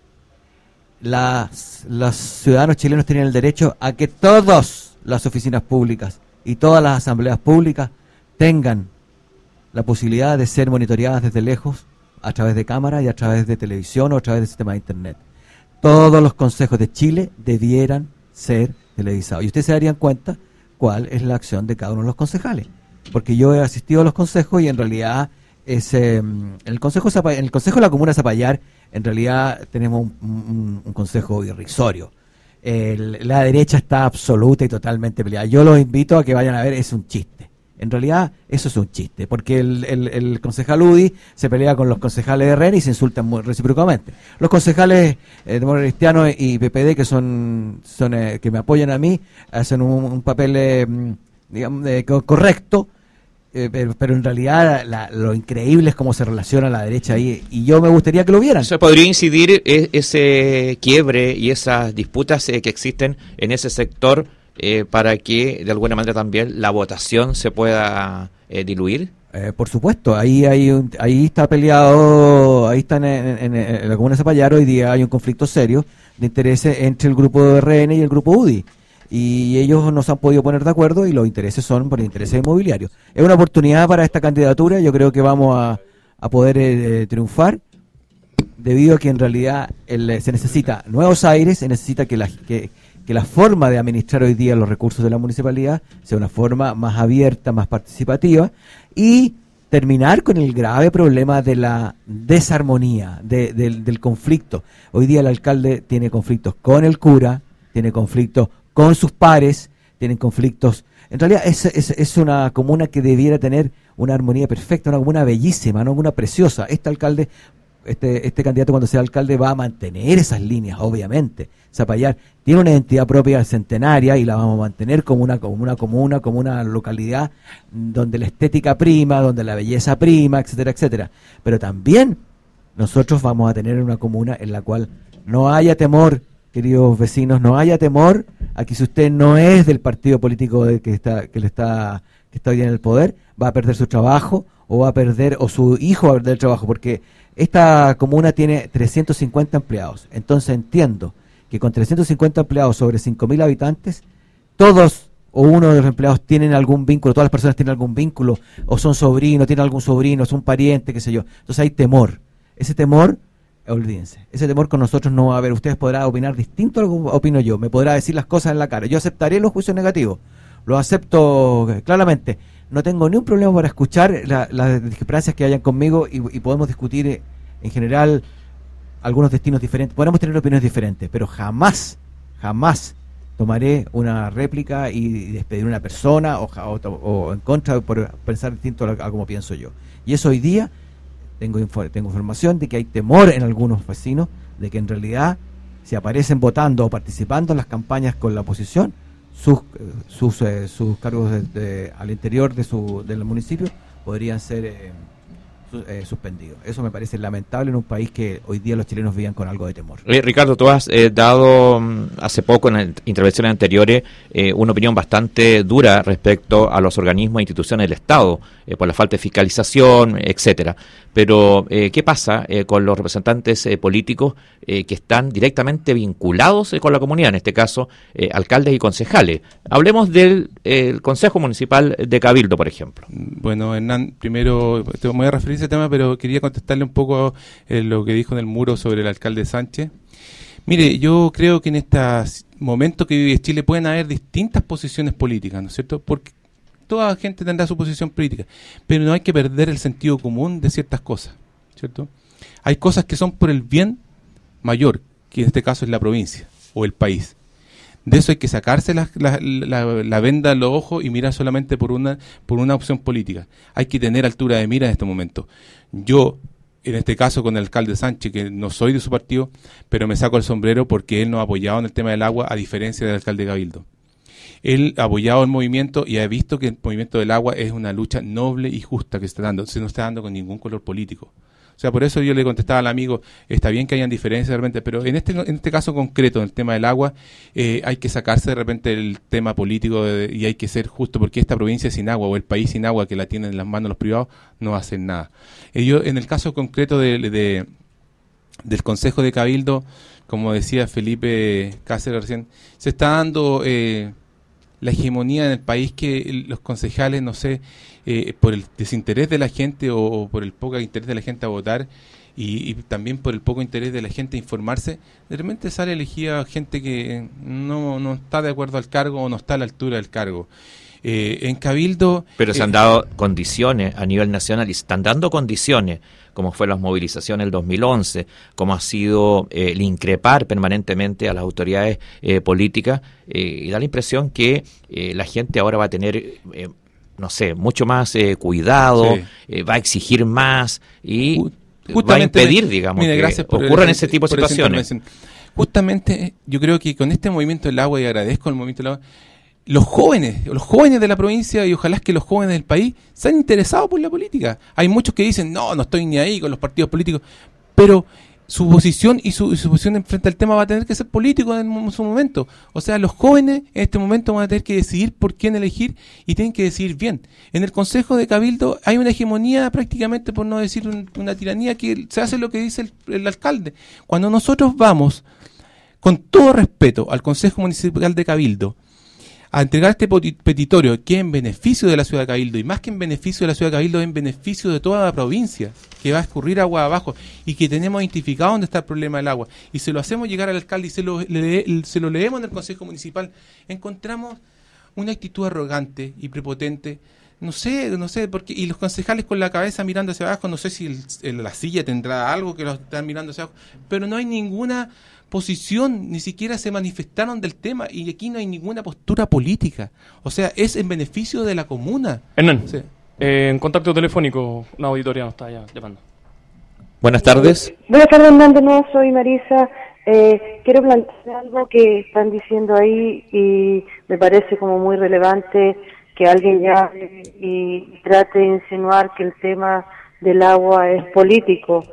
Los ciudadanos chilenos tienen el derecho a que todas las oficinas públicas y todas las asambleas públicas tengan la posibilidad de ser monitoreadas desde lejos a través de cámaras y a través de televisión o a través del sistema de internet. Todos los consejos de Chile debieran ser televisados. Y ustedes se darían cuenta cuál es la acción de cada uno de los concejales. Porque yo he asistido a los consejos y en realidad en el consejo de la comuna de Zapallar en realidad tenemos un consejo irrisorio. La derecha está absoluta y totalmente peleada. Yo los invito a que vayan a ver, es un chiste. En realidad eso es un chiste, porque el concejal UDI se pelea con los concejales de RN y se insultan muy recíprocamente. Los concejales Demócratas Cristianos y PPD, que son que me apoyan a mí, hacen un papel digamos correcto, pero en realidad lo increíble es cómo se relaciona la derecha ahí, y yo me gustaría que lo vieran. ¿Se podría incidir ese quiebre y esas disputas que existen en ese sector para que de alguna manera también la votación se pueda diluir? Por supuesto, ahí está peleado, ahí están en la comuna de Zapallar hoy día hay un conflicto serio de intereses entre el grupo de RN y el grupo UDI, y ellos no se han podido poner de acuerdo y los intereses son por intereses inmobiliarios. Es una oportunidad para esta candidatura, yo creo que vamos a poder triunfar, debido a que en realidad se necesita nuevos aires, se necesita que la forma de administrar hoy día los recursos de la municipalidad sea una forma más abierta, más participativa, y terminar con el grave problema de la desarmonía, del conflicto. Hoy día el alcalde tiene conflictos con el cura, tiene conflictos con sus pares, tienen conflictos. En realidad es una comuna que debiera tener una armonía perfecta, una comuna bellísima, una comuna preciosa. Este candidato, cuando sea alcalde, va a mantener esas líneas, obviamente. Zapallar tiene una identidad propia centenaria y la vamos a mantener como una comuna, como una localidad donde la estética prima, donde la belleza prima, etcétera, etcétera. Pero también nosotros vamos a tener una comuna en la cual no haya temor, queridos vecinos, no haya temor a que si usted no es del partido político que le está que está hoy en el poder, va a perder su trabajo o su hijo va a perder el trabajo, porque esta comuna tiene 350 empleados. Entonces entiendo que con 350 empleados sobre 5.000 habitantes, todos o uno de los empleados tienen algún vínculo, todas las personas tienen algún vínculo, o son sobrinos, tienen algún sobrino, son parientes, qué sé yo. Entonces hay temor. Ese temor, olvídense, ese temor con nosotros no va a haber. Ustedes podrán opinar distinto a lo que opino yo, me podrá decir las cosas en la cara. Yo aceptaré los juicios negativos, lo acepto claramente. No tengo ni un problema para escuchar las discrepancias que hayan conmigo y podemos discutir en general algunos destinos diferentes. Podemos tener opiniones diferentes, pero jamás tomaré una réplica y despedir a una persona o en contra por pensar distinto a como pienso yo. Y eso hoy día tengo información de que hay temor en algunos vecinos de que en realidad si aparecen votando o participando en las campañas con la oposición, sus cargos al interior del municipio podrían ser suspendidos. Eso me parece lamentable en un país que hoy día los chilenos vivan con algo de temor. Ricardo, tú has dado hace poco en las intervenciones anteriores una opinión bastante dura respecto a los organismos e instituciones del Estado por la falta de fiscalización, etcétera. Pero ¿qué pasa con los representantes políticos que están directamente vinculados con la comunidad, en este caso alcaldes y concejales? Hablemos del Consejo Municipal de Cabildo, por ejemplo. Bueno, Hernán, primero me voy a referir a ese tema, pero quería contestarle un poco lo que dijo en el muro sobre el alcalde Sánchez. Mire, yo creo que en estos momentos que vive Chile pueden haber distintas posiciones políticas, ¿no es cierto? Porque toda gente tendrá su posición política, pero no hay que perder el sentido común de ciertas cosas, ¿cierto? Hay cosas que son por el bien mayor, que en este caso es la provincia o el país. De eso hay que sacarse la venda a los ojos y mirar solamente por una opción política. Hay que tener altura de mira en este momento. Yo, en este caso con el alcalde Sánchez, que no soy de su partido, pero me saco el sombrero porque él nos ha apoyado en el tema del agua, a diferencia del alcalde Cabildo. Él ha apoyado el movimiento y ha visto que el movimiento del agua es una lucha noble y justa que se no está dando con ningún color político. O sea, por eso yo le contestaba al amigo, está bien que hayan diferencias de repente, pero en este caso concreto, en el tema del agua, hay que sacarse de repente el tema político y hay que ser justo, porque esta provincia sin agua o el país sin agua que la tienen en las manos los privados no va a hacer nada. Yo, en el caso concreto del Consejo de Cabildo, como decía Felipe Cáceres recién, se está dando la hegemonía en el país que los concejales, no sé, por el desinterés de la gente o por el poco interés de la gente a votar y también por el poco interés de la gente a informarse, de repente sale elegida gente que no está de acuerdo al cargo o no está a la altura del cargo. En Cabildo... Pero se han dado condiciones a nivel nacional y se están dando condiciones, como fue las movilizaciones del 2011, como ha sido el increpar permanentemente a las autoridades políticas, y da la impresión que la gente ahora va a tener, no sé, mucho más cuidado, sí. Va a exigir más y va a impedir, digamos, mire, que ocurran ese tipo de situaciones. Justamente yo creo que con este movimiento del agua, y agradezco el movimiento del agua, los jóvenes de la provincia y ojalá que los jóvenes del país se han interesado por la política. Hay muchos que dicen, no estoy ni ahí con los partidos políticos, pero su posición y su posición frente al tema va a tener que ser político en su momento. O sea, los jóvenes en este momento van a tener que decidir por quién elegir y tienen que decidir bien. En el Consejo de Cabildo hay una hegemonía prácticamente, por no decir una tiranía, que se hace lo que dice el alcalde. Cuando nosotros vamos, con todo respeto, al Consejo Municipal de Cabildo, a entregar este petitorio que es en beneficio de la ciudad de Cabildo, y más que en beneficio de la ciudad de Cabildo, es en beneficio de toda la provincia, que va a escurrir agua abajo y que tenemos identificado dónde está el problema del agua, y se lo hacemos llegar al alcalde y se lo leemos en el Consejo Municipal, encontramos una actitud arrogante y prepotente. No sé, porque, y los concejales con la cabeza mirando hacia abajo, no sé si la silla tendrá algo que los están mirando hacia abajo, pero no hay ninguna posición, ni siquiera se manifestaron del tema, y aquí no hay ninguna postura política. O sea, es en beneficio de la comuna. Hernán, sí. En contacto telefónico, una auditoría nos está ya llamando. Buenas tardes. Buenas tardes, Hernán, de nuevo, soy Marisa. Quiero plantear algo que están diciendo ahí y me parece como muy relevante que alguien llame y trate de insinuar que el tema del agua es político,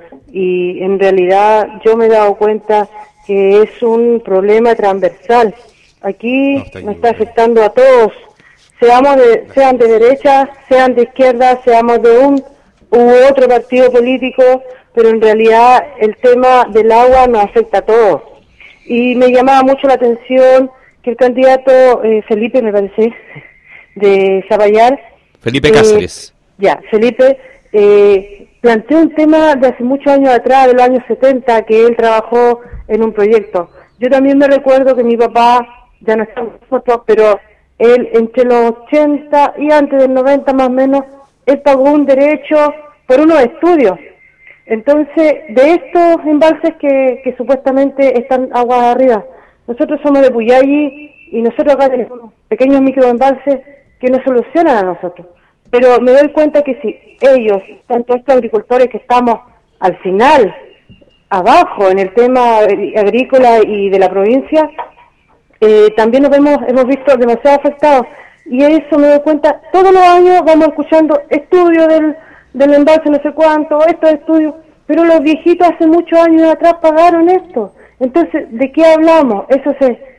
y en realidad yo me he dado cuenta que es un problema transversal. Aquí nos está afectando a todos, sean de derecha, sean de izquierda, seamos de un u otro partido político, pero en realidad el tema del agua nos afecta a todos. Y me llamaba mucho la atención que el candidato Felipe, me parece, de Zapallar, Felipe Cáceres. Felipe planteó un tema de hace muchos años atrás, de los años 70, que él trabajó en un proyecto. Yo también me recuerdo que mi papá, ya no está con nosotros, pero él entre los 80 y antes del 90 más o menos, él pagó un derecho por unos estudios. Entonces, de estos embalses que supuestamente están aguas arriba, nosotros somos de Puyalli y nosotros acá tenemos pequeños microembalses que nos solucionan a nosotros. Pero me doy cuenta que si ellos, tanto estos agricultores que estamos al final, abajo en el tema agrícola y de la provincia, también hemos visto demasiado afectados. Y eso me doy cuenta, todos los años vamos escuchando estudios del embalse no sé cuánto, estos estudios, pero los viejitos hace muchos años atrás pagaron esto. Entonces, ¿de qué hablamos? Eso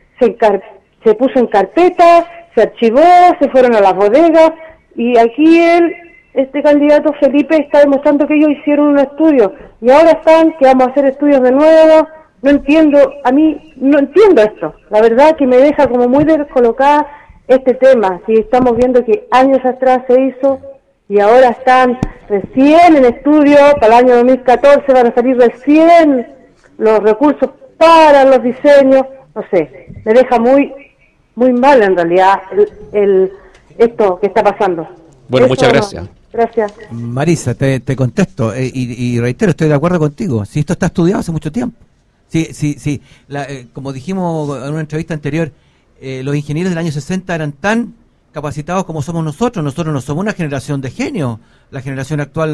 se puso en carpeta, se archivó, se fueron a las bodegas, y aquí este candidato Felipe está demostrando que ellos hicieron un estudio, y ahora están que vamos a hacer estudios de nuevo. No entiendo esto, la verdad que me deja como muy descolocada este tema. Si estamos viendo que años atrás se hizo y ahora están recién en estudio, para el año 2014 van a salir recién los recursos para los diseños, no sé, me deja muy mal en realidad esto que está pasando. Bueno, muchas gracias. Gracias. Marisa, te contesto y reitero, estoy de acuerdo contigo. Si esto está estudiado hace mucho tiempo. Sí. Como dijimos en una entrevista anterior, los ingenieros del año 60 eran tan capacitados como somos nosotros. Nosotros no somos una generación de genios. La generación actual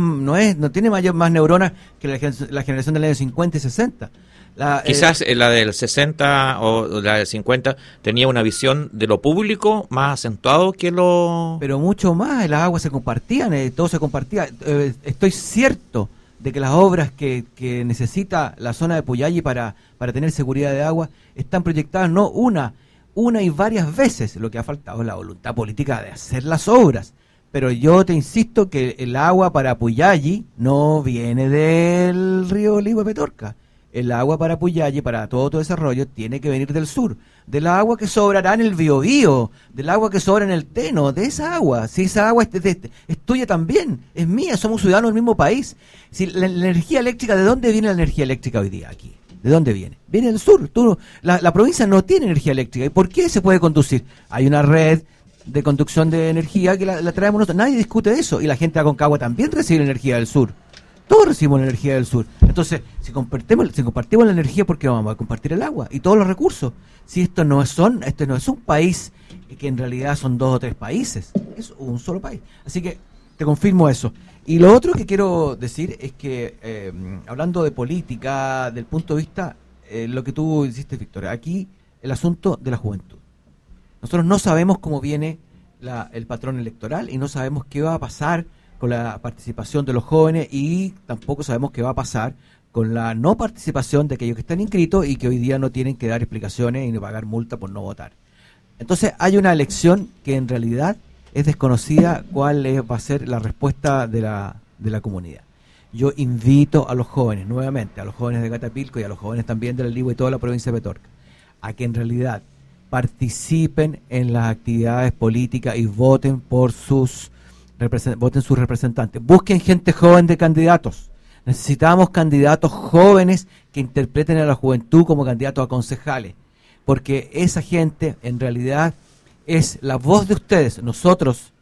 no tiene más neuronas que la generación del año 50 y 60. Quizás la del 60 o la del 50 tenía una visión de lo público más acentuado que lo... Pero mucho más, las aguas se compartían, todo se compartía. Estoy cierto de que las obras que necesita la zona de Puyalli para tener seguridad de agua están proyectadas no una y varias veces. Lo que ha faltado es la voluntad política de hacer las obras. Pero yo te insisto que el agua para Puyalli no viene del río Ligüe Petorca. El agua para Puyalli, para todo desarrollo, tiene que venir del sur. Del agua que sobrará en el Biobío, del agua que sobra en el Teno, de esa agua. Si esa agua es tuya también, es mía, somos ciudadanos del mismo país. Si la energía eléctrica, ¿de dónde viene la energía eléctrica hoy día aquí? ¿De dónde viene? Viene del sur. La provincia no tiene energía eléctrica. ¿Y por qué se puede conducir? Hay una red de conducción de energía que la traemos nosotros. Nadie discute eso. Y la gente de Aconcagua también recibe la energía del sur. Todos recibimos la energía del sur. Entonces, si compartimos la energía, ¿por qué vamos a compartir el agua y todos los recursos? Si esto no es un país que en realidad son 2 o 3 países, es un solo país. Así que te confirmo eso. Y lo otro que quiero decir es que, hablando de política, del punto de vista, lo que tú hiciste, Víctor, aquí el asunto de la juventud. Nosotros no sabemos cómo viene el patrón electoral y no sabemos qué va a pasar con la participación de los jóvenes y tampoco sabemos qué va a pasar con la no participación de aquellos que están inscritos y que hoy día no tienen que dar explicaciones y no pagar multa por no votar. Entonces hay una elección que en realidad es desconocida cuál va a ser la respuesta de la comunidad. Yo invito a los jóvenes, nuevamente, a los jóvenes de Catapilco y a los jóvenes también de la Ligüe y toda la provincia de Petorca, a que en realidad participen en las actividades políticas y voten por sus representantes. Busquen gente joven de candidatos. Necesitamos candidatos jóvenes que interpreten a la juventud como candidatos a concejales, porque esa gente en realidad es la voz de ustedes. Nosotros,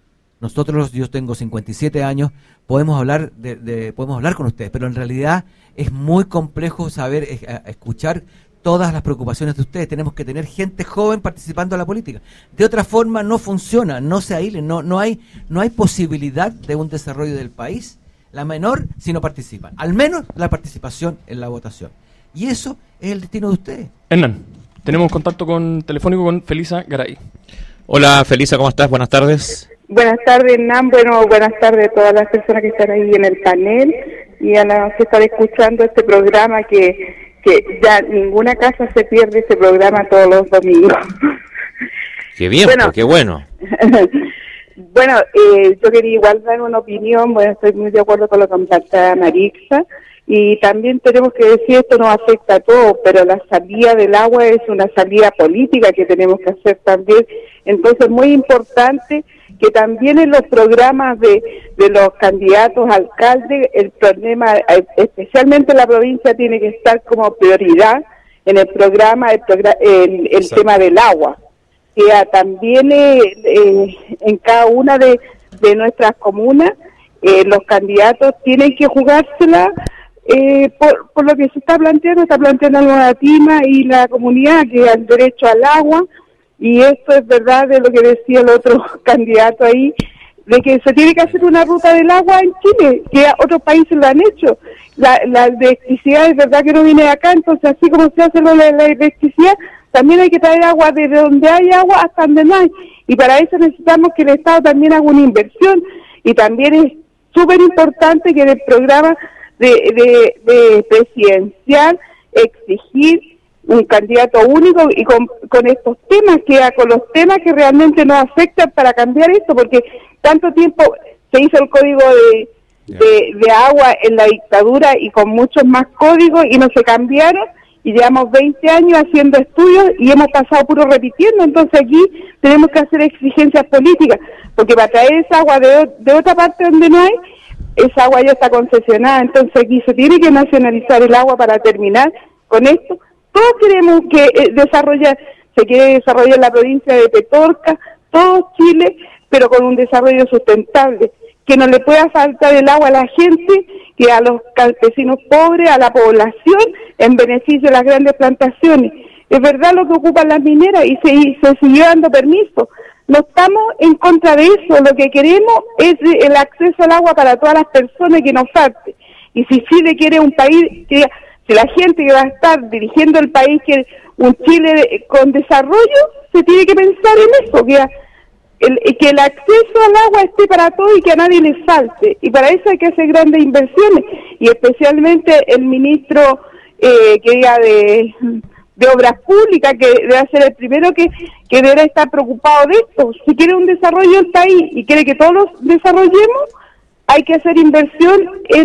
yo tengo 57 años, podemos hablar podemos hablar con ustedes, pero en realidad es muy complejo saber escuchar todas las preocupaciones de ustedes. Tenemos que tener gente joven participando en la política. De otra forma no funciona, no se aíslen, no hay posibilidad de un desarrollo del país, la menor, si no participan. Al menos la participación en la votación. Y eso es el destino de ustedes. Hernán, tenemos contacto telefónico con Felisa Garay. Hola Felisa, ¿cómo estás? Buenas tardes. Buenas tardes, Hernán. Bueno, buenas tardes a todas las personas que están ahí en el panel y a las que están escuchando este programa que ya ninguna casa se pierde este programa todos los domingos. Qué bien, bueno, qué bueno. Bueno, yo quería igual dar una opinión. Bueno, estoy muy de acuerdo con lo que plantea Marixa, y también tenemos que decir, esto nos afecta a todos, pero la salida del agua es una salida política que tenemos que hacer también. Entonces, muy importante que también en los programas de los candidatos a alcalde, el problema, especialmente en la provincia, tiene que estar como prioridad en el programa, el tema del agua. Que también en cada una de nuestras comunas, los candidatos tienen que jugársela por lo que se está planteando la Nueva Tima y la comunidad, que es el derecho al agua. Y esto es verdad de lo que decía el otro candidato ahí, de que se tiene que hacer una ruta del agua en Chile, que otros países lo han hecho. La electricidad es verdad que no viene de acá, entonces así como se hace la electricidad, también hay que traer agua desde donde hay agua hasta donde no hay. Y para eso necesitamos que el Estado también haga una inversión. Y también es súper importante que en el programa de presidencial exigir un candidato único y con estos temas, con los temas que realmente nos afectan para cambiar esto, porque tanto tiempo se hizo el código de agua en la dictadura y con muchos más códigos y no se cambiaron, y llevamos 20 años haciendo estudios y hemos pasado puro repitiendo. Entonces aquí tenemos que hacer exigencias políticas, porque para traer esa agua de otra parte donde no hay, esa agua ya está concesionada. Entonces aquí se tiene que nacionalizar el agua. Para terminar con esto, todos queremos que se quiere desarrollar la provincia de Petorca, todo Chile, pero con un desarrollo sustentable, que no le pueda faltar el agua a la gente, que a los campesinos pobres, a la población, en beneficio de las grandes plantaciones. Es verdad lo que ocupan las mineras y se siguió dando permiso. No estamos en contra de eso, lo que queremos es el acceso al agua para todas las personas, que nos falte. Y si Chile quiere un país, si la gente que va a estar dirigiendo el país quiere un Chile con desarrollo, se tiene que pensar en eso, que el acceso al agua esté para todos y que a nadie le falte. Y para eso hay que hacer grandes inversiones, y especialmente el ministro de Obras Públicas, que debe ser el primero que deberá estar preocupado de esto. Si quiere un desarrollo del país y quiere que todos los desarrollemos, hay que hacer inversión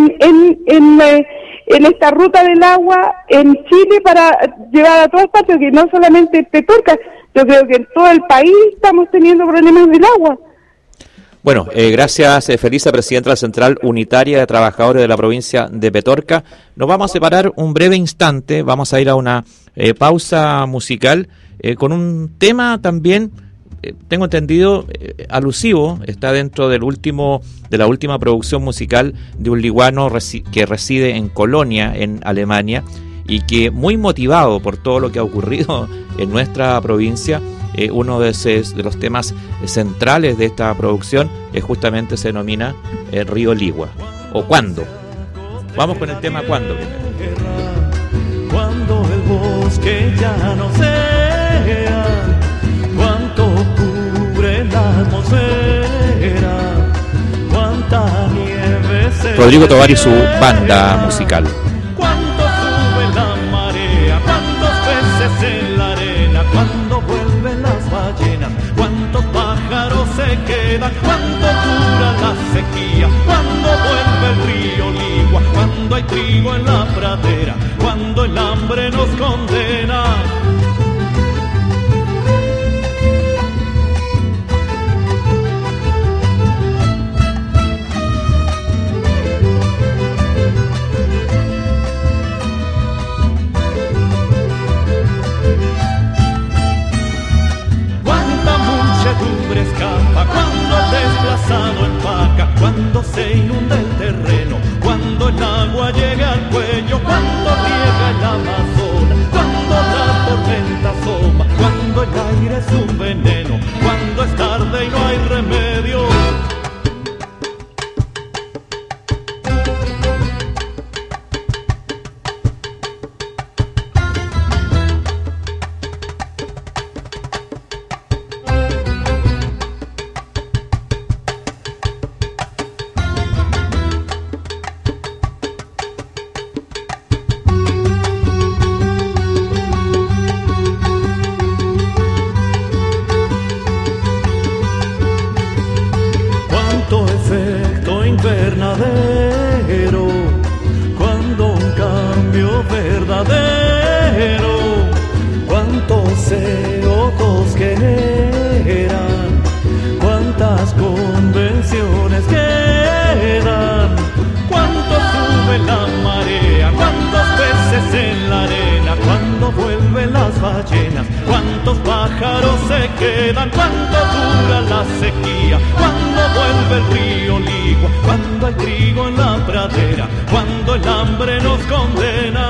en esta ruta del agua en Chile para llevar a todas partes, que no solamente en Petorca. Yo creo que en todo el país estamos teniendo problemas del agua. Bueno, gracias Felisa, presidenta de la Central Unitaria de Trabajadores de la provincia de Petorca. Nos vamos a separar un breve instante, vamos a ir a una pausa musical con un tema también, tengo entendido, alusivo, está dentro de la última producción musical de un liguano que reside en Colonia, en Alemania, y que, muy motivado por todo lo que ha ocurrido en nuestra provincia, uno de los temas centrales de esta producción justamente se denomina Río Ligua, o Cuándo. Vamos con el tema Cuándo primero. Cuando el bosque ya no sea, cuánto cubre la atmósfera, cuánta nieve se... Rodrigo Tovar y su banda musical. Cuánto sube la marea, cuántos peces en la arena, cuando vuelven las ballenas, cuántos pájaros se quedan, cuánto dura la sequía, cuando vuelve el río Ligua, cuando hay trigo en la pradera, cuando el hambre nos condena. Escapa cuando desplazado empaca, cuando se inunda el terreno, cuando el agua llega al cuello, cuando riega el Amazonas, cuando la tormenta asoma, cuando el aire es un veneno, cuando es tarde y no hay remedio. quedan, cuánto dura la sequía, cuando vuelve el río Ligua, cuando hay trigo en la pradera, cuando el hambre nos condena.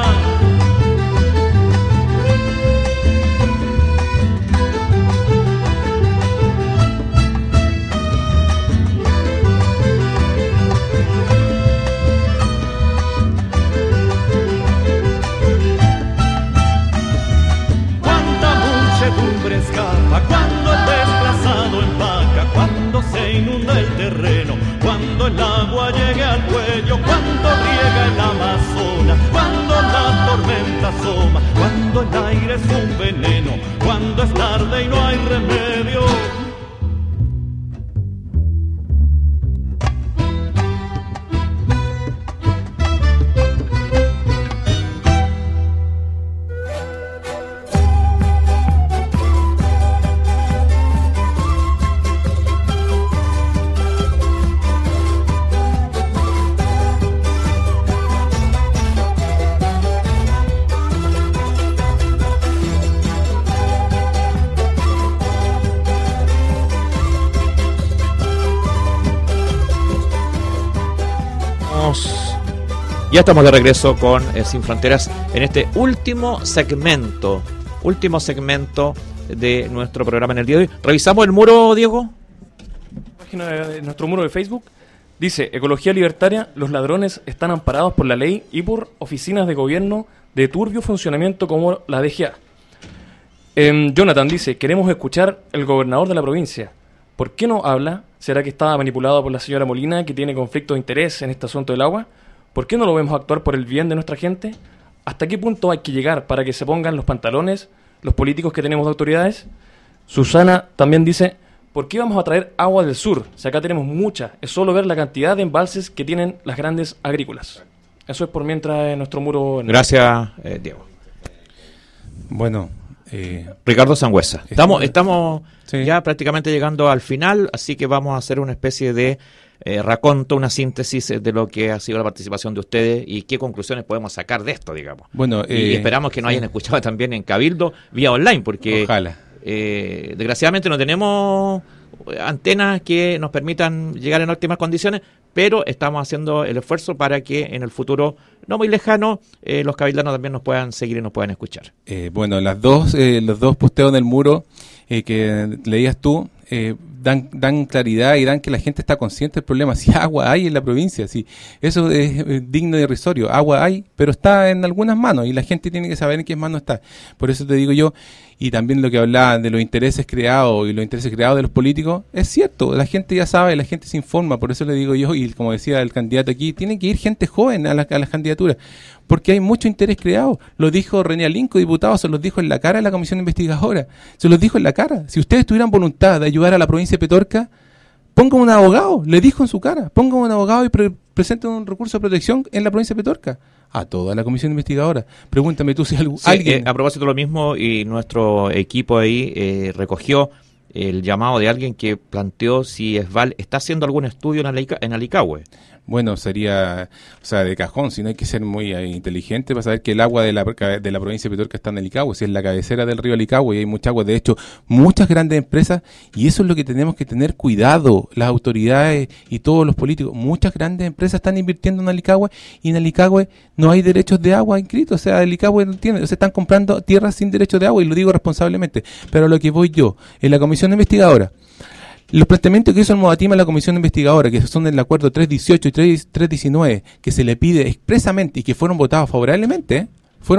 Escapa cuando el desplazado empaca, cuando se inunda el terreno, cuando el agua llegue al cuello, cuando riega el Amazonas, cuando la tormenta asoma, cuando el aire es un veneno, cuando es tarde y no hay remedio. Ya estamos de regreso con Sin Fronteras en este último segmento de nuestro programa en el día de hoy. ¿Revisamos el muro, Diego? La página de nuestro muro de Facebook dice: Ecología Libertaria, los ladrones están amparados por la ley y por oficinas de gobierno de turbio funcionamiento como la DGA. Jonathan dice: queremos escuchar el gobernador de la provincia. ¿Por qué no habla? ¿Será que estaba manipulado por la señora Molina, que tiene conflicto de interés en este asunto del agua? ¿Por qué no lo vemos actuar por el bien de nuestra gente? ¿Hasta qué punto hay que llegar para que se pongan los pantalones los políticos que tenemos de autoridades? Susana también dice: ¿por qué vamos a traer agua del sur? Si acá tenemos mucha, es solo ver la cantidad de embalses que tienen las grandes agrícolas. Eso es por mientras en nuestro muro. Gracias, Diego. Bueno, Ricardo Sangüesa. Estamos sí, ya prácticamente llegando al final, así que vamos a hacer una especie de raconto, una síntesis de lo que ha sido la participación de ustedes y qué conclusiones podemos sacar de esto, digamos. Bueno, y esperamos que nos hayan escuchado también en Cabildo vía online, porque ojalá. Desgraciadamente no tenemos antenas que nos permitan llegar en óptimas condiciones, pero estamos haciendo el esfuerzo para que en el futuro no muy lejano los cabildanos también nos puedan seguir y nos puedan escuchar. Bueno, los dos posteos del muro que leías tú dan claridad y dan que la gente está consciente del problema. Si agua hay en la provincia, si eso es digno de irrisorio. Agua hay, pero está en algunas manos y la gente tiene que saber en qué manos está. Por eso te digo yo, y también lo que hablaba de los intereses creados y los intereses creados de los políticos, es cierto, la gente ya sabe, la gente se informa. Por eso le digo yo, y como decía el candidato aquí, tiene que ir gente joven a las candidaturas, porque hay mucho interés creado. Lo dijo René Alinco, diputado, se los dijo en la cara de la comisión investigadora, se los dijo en la cara. Si ustedes tuvieran voluntad de ayudar a la provincia de Petorca, pongan un abogado, le dijo en su cara, pongan un abogado y presenten un recurso de protección en la provincia de Petorca. A toda la comisión investigadora. Pregúntame tú si alguien... a propósito de lo mismo, y nuestro equipo ahí recogió el llamado de alguien que planteó si Esval está haciendo algún estudio en Alicahue. Bueno, sería, de cajón, si no hay que ser muy inteligente para saber que el agua de la provincia de Petorca está en Alicahue, si es la cabecera del río Alicahue y hay mucha agua, de hecho, muchas grandes empresas, y eso es lo que tenemos que tener cuidado, las autoridades y todos los políticos. Muchas grandes empresas están invirtiendo en Alicahue y en Alicahue no hay derechos de agua inscritos, Alicahue no tiene, están comprando tierras sin derechos de agua, y lo digo responsablemente. Pero a lo que voy yo, en la comisión investigadora, los planteamientos que hizo el Modatima en la comisión investigadora, que son del acuerdo 318 y 319, que se le pide expresamente y que fueron votados favorablemente por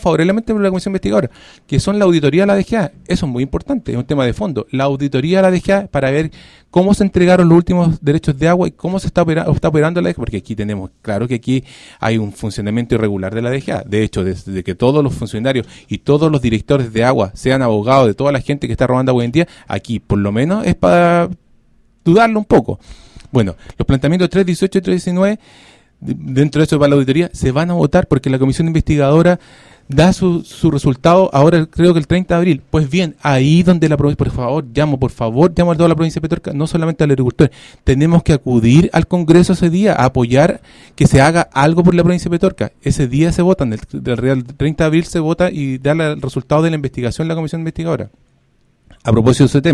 la comisión investigadora, que son la auditoría a la DGA. Eso es muy importante, es un tema de fondo. La auditoría a la DGA para ver cómo se entregaron los últimos derechos de agua y cómo se está operando la DGA, porque aquí tenemos claro que aquí hay un funcionamiento irregular de la DGA. De hecho, desde que todos los funcionarios y todos los directores de agua sean abogados de toda la gente que está robando agua hoy en día, aquí por lo menos es para dudarlo un poco. Bueno, los planteamientos 318 y 319, dentro de eso para la auditoría, se van a votar porque la comisión investigadora da su resultado ahora, creo que el 30 de abril. Pues bien, ahí donde la provincia, por favor, llamo a toda la provincia de Petorca, no solamente al agricultor, tenemos que acudir al Congreso ese día a apoyar que se haga algo por la provincia de Petorca. Ese día se vota, el 30 de abril se vota y da el resultado de la investigación de la comisión investigadora. A propósito de ese tema,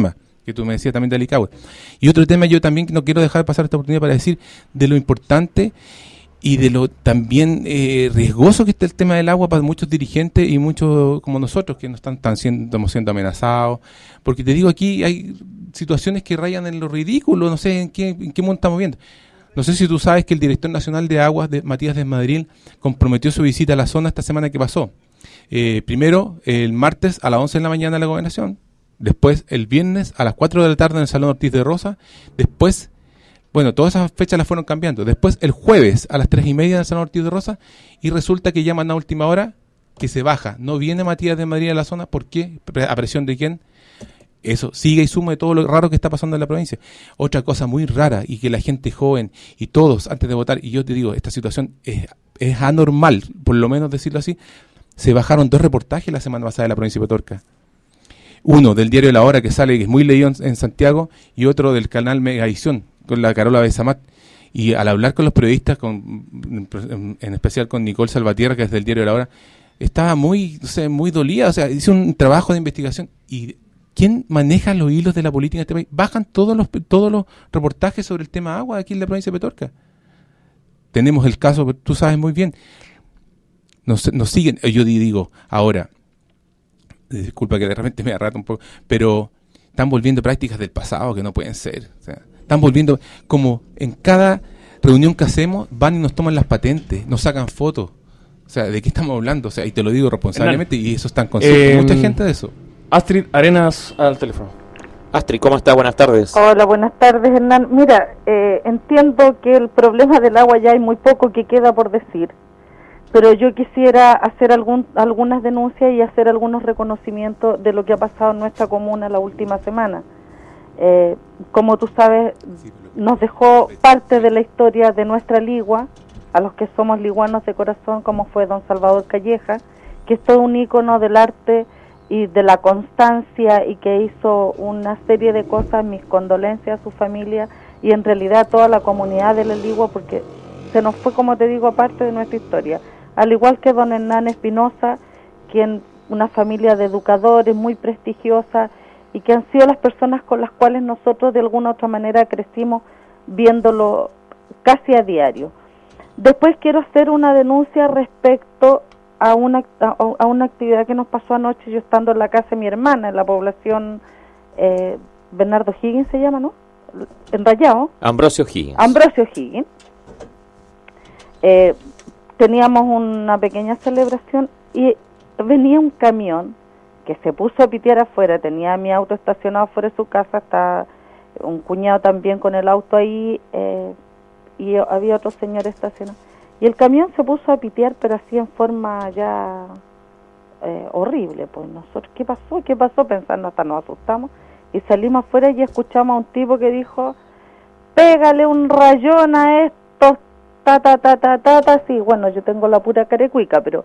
que tú me decías también de Alicagüe. Y otro tema, yo también no quiero dejar de pasar esta oportunidad para decir de lo importante y de lo también riesgoso que está el tema del agua para muchos dirigentes y muchos como nosotros que no estamos siendo amenazados, porque te digo, aquí hay situaciones que rayan en lo ridículo, no sé en qué mundo estamos viendo. No sé si tú sabes que el director nacional de aguas, Matías Desmadril, comprometió su visita a la zona esta semana que pasó. Primero, el martes a las 11 de la mañana en la gobernación, después el viernes a las 4 de la tarde en el Salón Ortiz de Rosa, después, bueno, todas esas fechas las fueron cambiando, después el jueves a las 3:30 en el Salón Ortiz de Rosa, y resulta que llaman a última hora que se baja, no viene Matías Desmadril a la zona. ¿Por qué? ¿A presión de quién? Eso sigue y suma de todo lo raro que está pasando en la provincia. Otra cosa muy rara, y que la gente joven y todos antes de votar, y yo te digo, esta situación es anormal, por lo menos decirlo así, se bajaron 2 reportajes la semana pasada de la provincia de Petorca. Uno del diario La Hora, que sale, que es muy leído en Santiago, y otro del canal Megavisión, con la Carola Besamat. Y al hablar con los periodistas, en especial con Nicole Salvatierra, que es del diario La Hora, estaba muy dolida, o sea, hizo un trabajo de investigación. ¿Y quién maneja los hilos de la política en este país? Bajan todos los reportajes sobre el tema agua aquí en la provincia de Petorca. Tenemos el caso, tú sabes muy bien, nos siguen, yo digo, ahora, disculpa que de repente me arrata un poco, pero están volviendo prácticas del pasado que no pueden ser. O sea, están volviendo, como en cada reunión que hacemos, van y nos toman las patentes, nos sacan fotos. O sea, ¿de qué estamos hablando? O sea, y te lo digo responsablemente, y eso están conscientes mucha gente de eso. Astrid Arenas al teléfono. Astrid, ¿cómo está? Buenas tardes. Hola, buenas tardes, Hernán. Mira, entiendo que el problema del agua ya hay muy poco que queda por decir, pero yo quisiera hacer algunas denuncias y hacer algunos reconocimientos de lo que ha pasado en nuestra comuna la última semana. Como tú sabes, nos dejó parte de la historia de nuestra ligua, a los que somos liguanos de corazón, como fue don Salvador Calleja, que es todo un ícono del arte y de la constancia, y que hizo una serie de cosas. Mis condolencias a su familia y en realidad a toda la comunidad de la Ligua, porque se nos fue, como te digo, parte de nuestra historia. Al igual que don Hernán Espinosa, quien una familia de educadores muy prestigiosa, y que han sido las personas con las cuales nosotros de alguna u otra manera crecimos viéndolo casi a diario. Después quiero hacer una denuncia respecto a una actividad que nos pasó anoche, yo estando en la casa de mi hermana, en la población Bernardo Higgins se llama, ¿no? En Rayao. Ambrosio Higgins. Ambrosio Higgins. Teníamos una pequeña celebración y venía un camión que se puso a pitear afuera, tenía mi auto estacionado fuera de su casa, está un cuñado también con el auto ahí, y había otro señor estacionado. Y el camión se puso a pitear, pero así en forma ya horrible. Pues nosotros, ¿qué pasó? Pensando, hasta nos asustamos. Y salimos afuera y escuchamos a un tipo que dijo, pégale un rayón a estos, así. Bueno, yo tengo la pura carecuica, pero...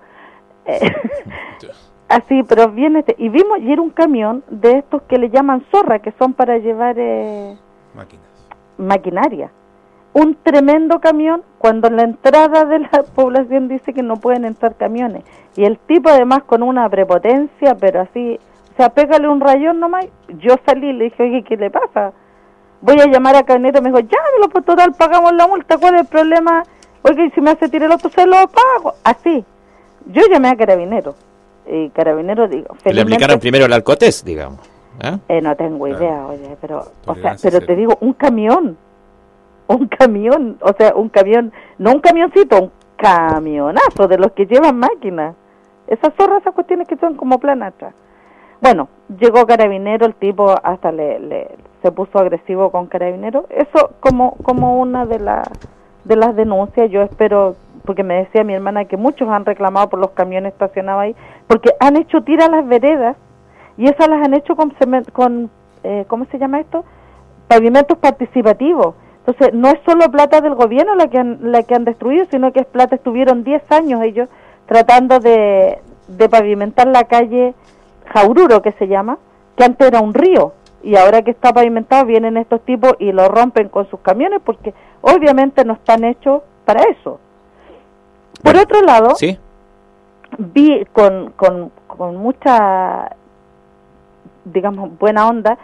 así, pero viene y vimos, y era un camión de estos que le llaman zorra, que son para llevar maquinaria. Un tremendo camión, cuando en la entrada de la población dice que no pueden entrar camiones. Y el tipo además con una prepotencia, pero así, o sea, pégale un rayón nomás. Yo salí y le dije, oye, ¿qué le pasa? Voy a llamar a Carabinero, me dijo, llámelo, pues total, pagamos la multa, ¿cuál es el problema? Oye, si me hace tirar el otro, se lo pago. Así, yo llamé a Carabinero. Y Carabinero, digo, le aplicaron primero el alcotés, digamos. No tengo idea, oye, pero, o sea, pero te digo, un camión, o sea, un camión, no un camioncito, un camionazo de los que llevan máquinas. Esas zorras, esas cuestiones que son como planachas. Bueno, llegó Carabinero, el tipo hasta se puso agresivo con Carabinero. Eso como una de las denuncias. Yo espero, porque me decía mi hermana que muchos han reclamado por los camiones estacionados ahí, porque han hecho tira a las veredas, y esas las han hecho con ¿cómo se llama esto? Pavimentos participativos. Entonces, no es solo plata del gobierno la que han destruido, sino que es plata. Estuvieron 10 años ellos tratando de pavimentar la calle Jaururo, que se llama, que antes era un río, y ahora que está pavimentado vienen estos tipos y lo rompen con sus camiones, porque obviamente no están hechos para eso. Por otro lado, ¿sí? Vi con mucha, digamos, buena onda,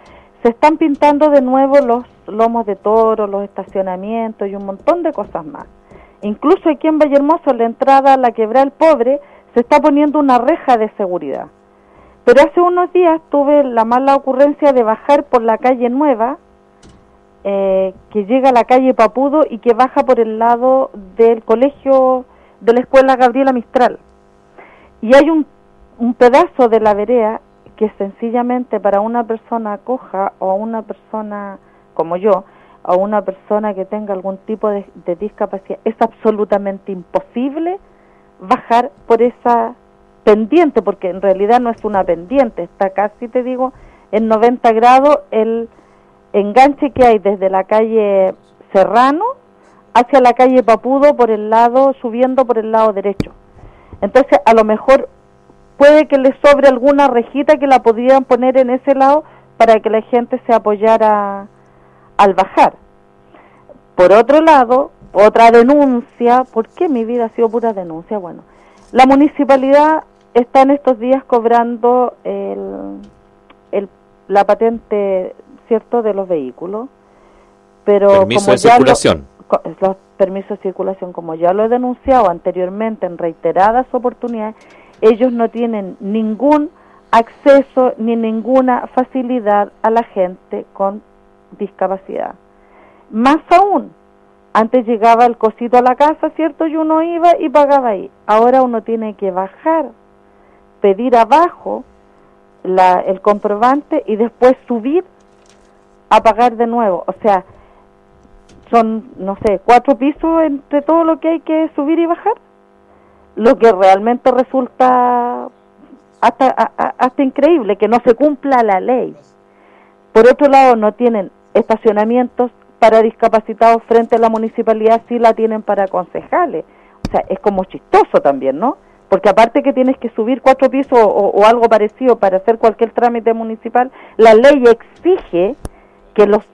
se están pintando de nuevo los lomos de toro, los estacionamientos y un montón de cosas más. Incluso aquí en Vallehermoso, en la entrada a la Quebrada del Pobre, se está poniendo una reja de seguridad. Pero hace unos días tuve la mala ocurrencia de bajar por la calle Nueva, que llega a la calle Papudo y que baja por el lado del colegio de la escuela Gabriela Mistral. Y hay un pedazo de la vereda que sencillamente para una persona coja o una persona como yo, o una persona que tenga algún tipo de discapacidad, es absolutamente imposible bajar por esa pendiente, porque en realidad no es una pendiente, está casi, te digo, en 90 grados el enganche que hay desde la calle Serrano hacia la calle Papudo por el lado, subiendo por el lado derecho. Entonces, a lo mejor puede que le sobre alguna rejita que la podrían poner en ese lado para que la gente se apoyara al bajar. Por otro lado, otra denuncia, ¿por qué mi vida ha sido pura denuncia? Bueno, la municipalidad está en estos días cobrando la patente, ¿cierto?, de los vehículos, pero permiso como de circulación. Los permisos de circulación, como ya lo he denunciado anteriormente en reiteradas oportunidades, ellos no tienen ningún acceso ni ninguna facilidad a la gente con discapacidad. Más aún, antes llegaba el cosito a la casa, ¿cierto? Y uno iba y pagaba ahí. Ahora uno tiene que bajar, pedir abajo el comprobante y después subir a pagar de nuevo. O sea, son, no sé, 4 pisos entre todo lo que hay que subir y bajar. Lo que realmente resulta hasta increíble, que no se cumpla la ley. Por otro lado, no tienen estacionamientos para discapacitados frente a la municipalidad, sí la tienen para concejales. O sea, es como chistoso también, ¿no? Porque aparte que tienes que subir 4 pisos o algo parecido para hacer cualquier trámite municipal, la ley exige que los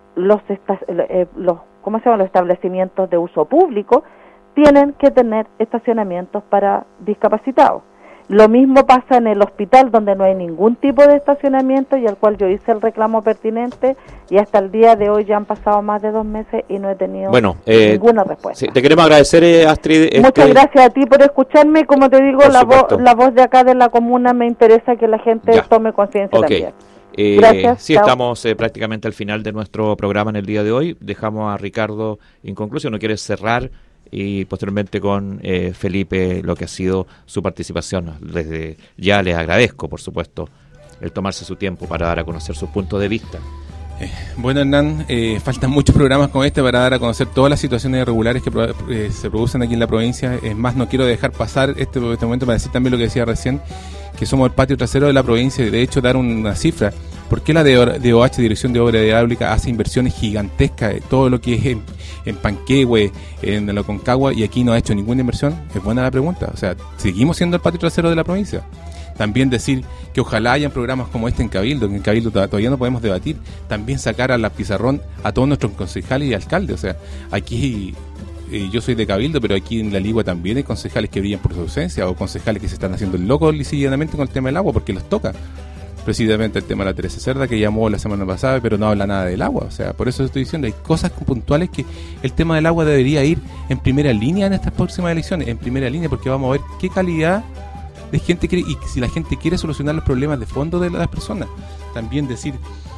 ¿cómo se llaman? Los establecimientos de uso público tienen que tener estacionamientos para discapacitados. Lo mismo pasa en el hospital, donde no hay ningún tipo de estacionamiento y al cual yo hice el reclamo pertinente, y hasta el día de hoy ya han pasado más de 2 meses y no he tenido ninguna respuesta. Sí, te queremos agradecer, Astrid. Muchas gracias a ti por escucharme. Como te digo, la voz de acá de la comuna me interesa que la gente tome conciencia también. Gracias. Sí, estamos prácticamente al final de nuestro programa en el día de hoy. Dejamos a Ricardo inconcluso. ¿No quieres cerrar? Y posteriormente con Felipe lo que ha sido su participación. Desde ya les agradezco, por supuesto, el tomarse su tiempo para dar a conocer sus puntos de vista. Bueno, Hernán, faltan muchos programas como este para dar a conocer todas las situaciones irregulares que se producen aquí en la provincia. Es más, no quiero dejar pasar este momento para decir también lo que decía recién, que somos el patio trasero de la provincia, y de hecho dar una cifra. ¿Por qué la DOH, Dirección de Obra Hidráulica, hace inversiones gigantescas, todo lo que es en Panquehue, en la Concagua, y aquí no ha hecho ninguna inversión? Es buena la pregunta. O sea, seguimos siendo el patio trasero de la provincia. También decir que ojalá hayan programas como este en Cabildo, que en Cabildo todavía no podemos debatir. También sacar a la pizarrón a todos nuestros concejales y alcaldes. O sea, aquí yo soy de Cabildo, pero aquí en la Ligua también hay concejales que brillan por su ausencia, o concejales que se están haciendo el loco lisillanamente con el tema del agua, porque los toca. Precisamente el tema de la Teresa Cerda, que llamó la semana pasada, pero no habla nada del agua. O sea, por eso estoy diciendo, hay cosas puntuales que el tema del agua debería ir en primera línea en estas próximas elecciones, en primera línea, porque vamos a ver qué calidad de gente quiere, y si la gente quiere solucionar los problemas de fondo de las personas. También decir,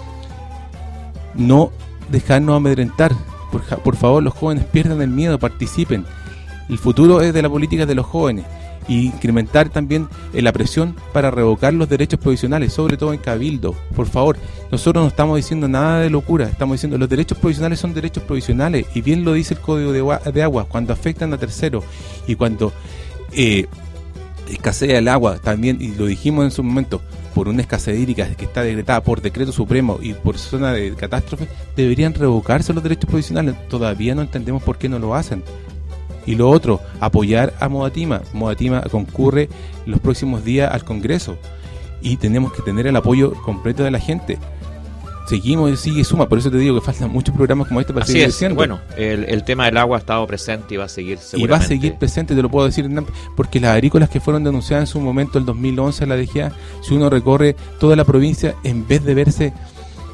no dejarnos amedrentar. Por favor, los jóvenes pierdan el miedo, participen. El futuro es de la política de los jóvenes. Y incrementar también la presión para revocar los derechos provisionales, sobre todo en Cabildo. Por favor, nosotros no estamos diciendo nada de locura, estamos diciendo los derechos provisionales son derechos provisionales, y bien lo dice el Código de Agua, cuando afectan a terceros y cuando escasea el agua también, y lo dijimos en su momento, por una escasez hídrica que está decretada por decreto supremo y por zona de catástrofe, deberían revocarse los derechos provisionales. Todavía no entendemos por qué no lo hacen. Y lo otro, apoyar a Modatima. Modatima concurre los próximos días al Congreso y tenemos que tener el apoyo completo de la gente. Seguimos, sigue suma, por eso te digo que faltan muchos programas como este para seguir diciendo. Bueno, el tema del agua ha estado presente y va a seguir seguramente. Y va a seguir presente, te lo puedo decir, porque las agrícolas que fueron denunciadas en su momento, el 2011, la DGA, si uno recorre toda la provincia, en vez de verse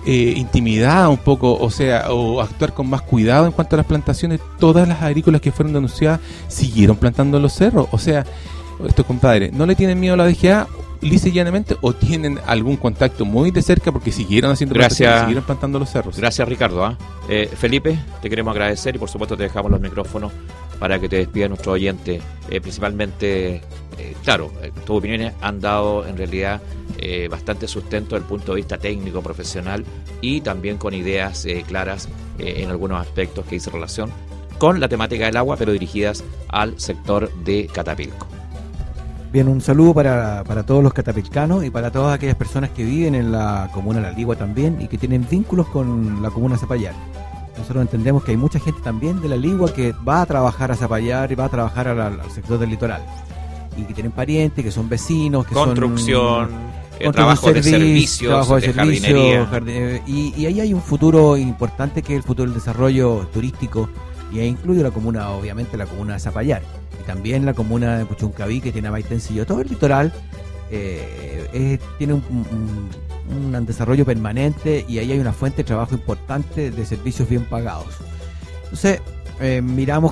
intimidada un poco, o sea, o actuar con más cuidado en cuanto a las plantaciones. Todas las agrícolas que fueron denunciadas siguieron plantando en los cerros. O sea, estos compadres no le tienen miedo a la DGA lisa y llanamente, o tienen algún contacto muy de cerca porque siguieron haciendo plantaciones, siguieron plantando los cerros. Gracias, Ricardo. Felipe, te queremos agradecer y por supuesto te dejamos los micrófonos para que te despida nuestro oyente. Principalmente, claro, tus opiniones han dado en realidad bastante sustento desde el punto de vista técnico, profesional, y también con ideas claras en algunos aspectos que hice relación con la temática del agua, pero dirigidas al sector de Catapilco. Bien, un saludo para todos los catapilcanos y para todas aquellas personas que viven en la comuna La Ligua también y que tienen vínculos con la comuna Zapallar. Nosotros entendemos que hay mucha gente también de La Ligua que va a trabajar a Zapallar y va a trabajar al sector del litoral, y que tienen parientes, que son vecinos, que construcción, trabajo de servicios, de jardinería. Y ahí hay un futuro importante, que es el futuro del desarrollo turístico, y ahí incluye la comuna, obviamente la comuna de Zapallar, y también la comuna de Puchuncaví, que tiene a Maitencillo. Todo el litoral tiene un desarrollo permanente, y ahí hay una fuente de trabajo importante de servicios bien pagados. Entonces, miramos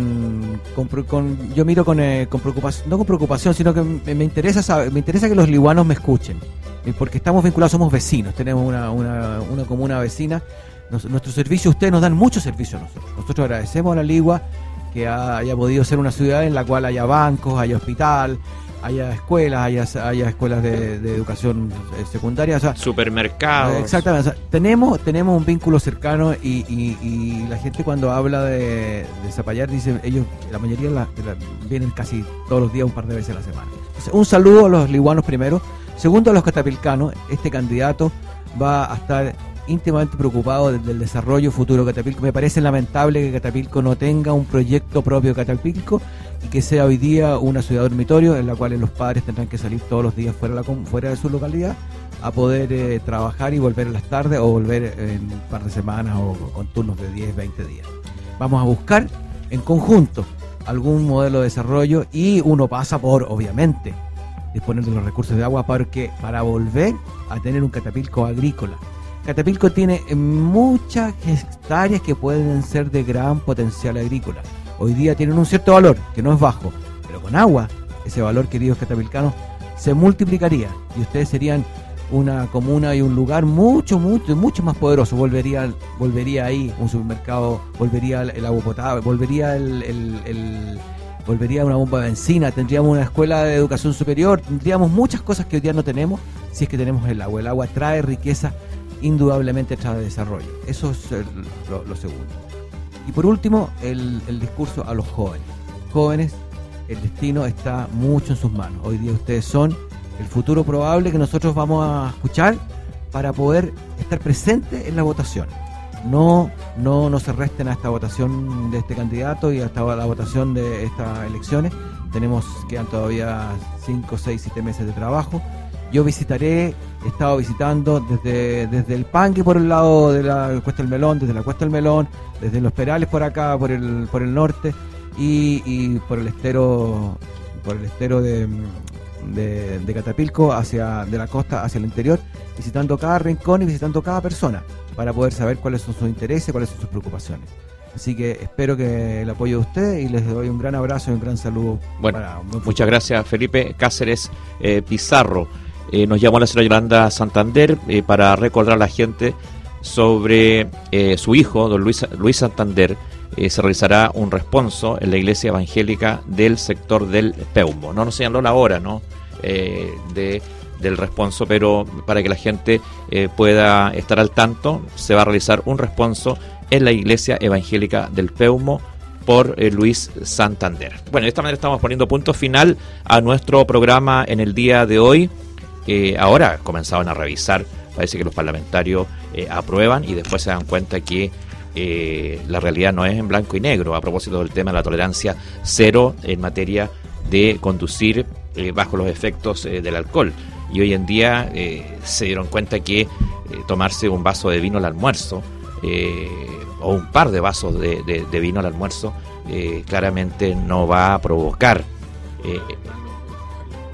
yo miro con preocupación, no con preocupación, sino que me interesa que los liguanos me escuchen, porque estamos vinculados, somos vecinos, tenemos una comuna vecina. Nuestros servicios, ustedes nos dan mucho servicio a nosotros. Nosotros agradecemos a La Ligua que haya podido ser una ciudad en la cual haya bancos, haya hospital, haya escuelas, haya escuelas de educación secundaria, o sea, supermercados. Exactamente, o sea, tenemos un vínculo cercano, y la gente cuando habla de Zapallar dice, ellos, la mayoría vienen casi todos los días, un par de veces a la semana. Entonces, un saludo a los liguanos primero. Segundo, a los catapilcanos. Este candidato va a estar íntimamente preocupado del desarrollo futuro de Catapilco. Me parece lamentable que Catapilco no tenga un proyecto propio de Catapilco, y que sea hoy día una ciudad dormitorio en la cual los padres tendrán que salir todos los días fuera de su localidad a poder trabajar y volver en las tardes, o volver en un par de semanas, o con turnos de 10, 20 días. Vamos a buscar en conjunto algún modelo de desarrollo, y uno pasa por, obviamente, disponer de los recursos de agua para volver a tener un Catapilco agrícola. Catapilco tiene muchas hectáreas que pueden ser de gran potencial agrícola. Hoy día tienen un cierto valor, que no es bajo, pero con agua, ese valor, queridos catapilcanos, se multiplicaría, y ustedes serían una comuna y un lugar mucho más poderoso. Volvería ahí un supermercado, volvería el agua potable, volvería una bomba de benzina, tendríamos una escuela de educación superior, tendríamos muchas cosas que hoy día no tenemos, si es que tenemos el agua. El agua trae riqueza, indudablemente trae desarrollo. Eso es lo segundo. Y por último, el discurso a los jóvenes. El destino está mucho en sus manos. Hoy día ustedes son el futuro probable que nosotros vamos a escuchar para poder estar presentes en la votación. No se resten a esta votación de este candidato y hasta la votación de estas elecciones. Quedan todavía 5, 6, 7 meses de trabajo. Yo he estado visitando desde el Pangue por el lado de la Cuesta del Melón, desde la Cuesta del Melón, desde Los Perales por acá, por el norte, y por el estero de Catapilco, de la costa hacia el interior, visitando cada rincón y visitando cada persona para poder saber cuáles son sus intereses, cuáles son sus preocupaciones. Así que espero que el apoyo de ustedes, y les doy un gran abrazo y un gran saludo. Bueno, muchas gracias, Felipe. Cáceres Pizarro nos llamó la señora Yolanda Santander para recordar a la gente sobre su hijo, don Luis Santander. Se realizará un responso en la iglesia evangélica del sector del Peumo. No nos señaló la hora, ¿no? Del responso, pero para que la gente pueda estar al tanto, se va a realizar un responso en la iglesia evangélica del Peumo por Luis Santander. Bueno, de esta manera estamos poniendo punto final a nuestro programa en el día de hoy. Ahora comenzaban a revisar, parece que los parlamentarios aprueban y después se dan cuenta que la realidad no es en blanco y negro, a propósito del tema de la tolerancia cero en materia de conducir bajo los efectos del alcohol. Y hoy en día se dieron cuenta que tomarse un vaso de vino al almuerzo o un par de vasos de vino al almuerzo claramente no va a provocar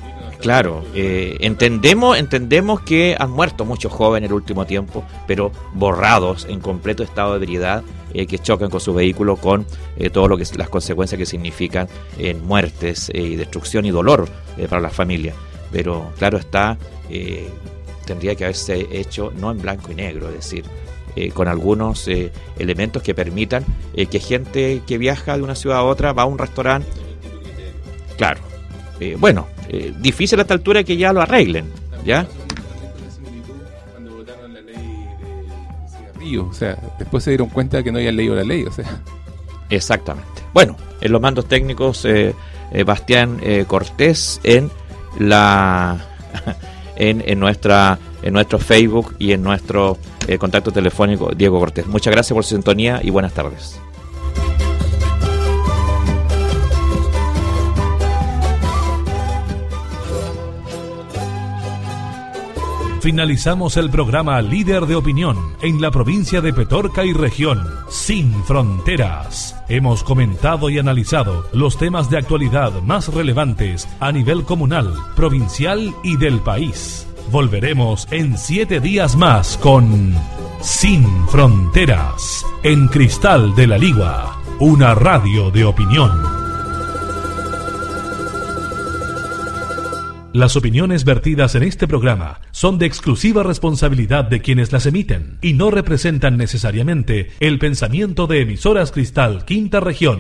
Claro, entendemos que han muerto muchos jóvenes en el último tiempo, pero borrados en completo estado de ebriedad, que chocan con su vehículo con todo lo que las consecuencias que significan en muertes y destrucción y dolor para la familia. Pero claro está, tendría que haberse hecho no en blanco y negro, es decir, con algunos elementos que permitan que gente que viaja de una ciudad a otra va a un restaurante. Claro, difícil a esta altura que ya lo arreglen, ¿ya? Cuando votaron la ley de cigarrillo, o sea, después se dieron cuenta de que no habían leído la ley, o sea. Exactamente. Bueno, en los mandos técnicos, Bastián Cortés en nuestro Facebook y en nuestro contacto telefónico, Diego Cortés. Muchas gracias por su sintonía y buenas tardes. Finalizamos el programa Líder de Opinión en la provincia de Petorca y región, sin fronteras. Hemos comentado y analizado los temas de actualidad más relevantes a nivel comunal, provincial y del país. Volveremos en 7 días más con Sin Fronteras, en Cristal de la Ligua, una radio de opinión. Las opiniones vertidas en este programa son de exclusiva responsabilidad de quienes las emiten y no representan necesariamente el pensamiento de Emisoras Cristal Quinta Región.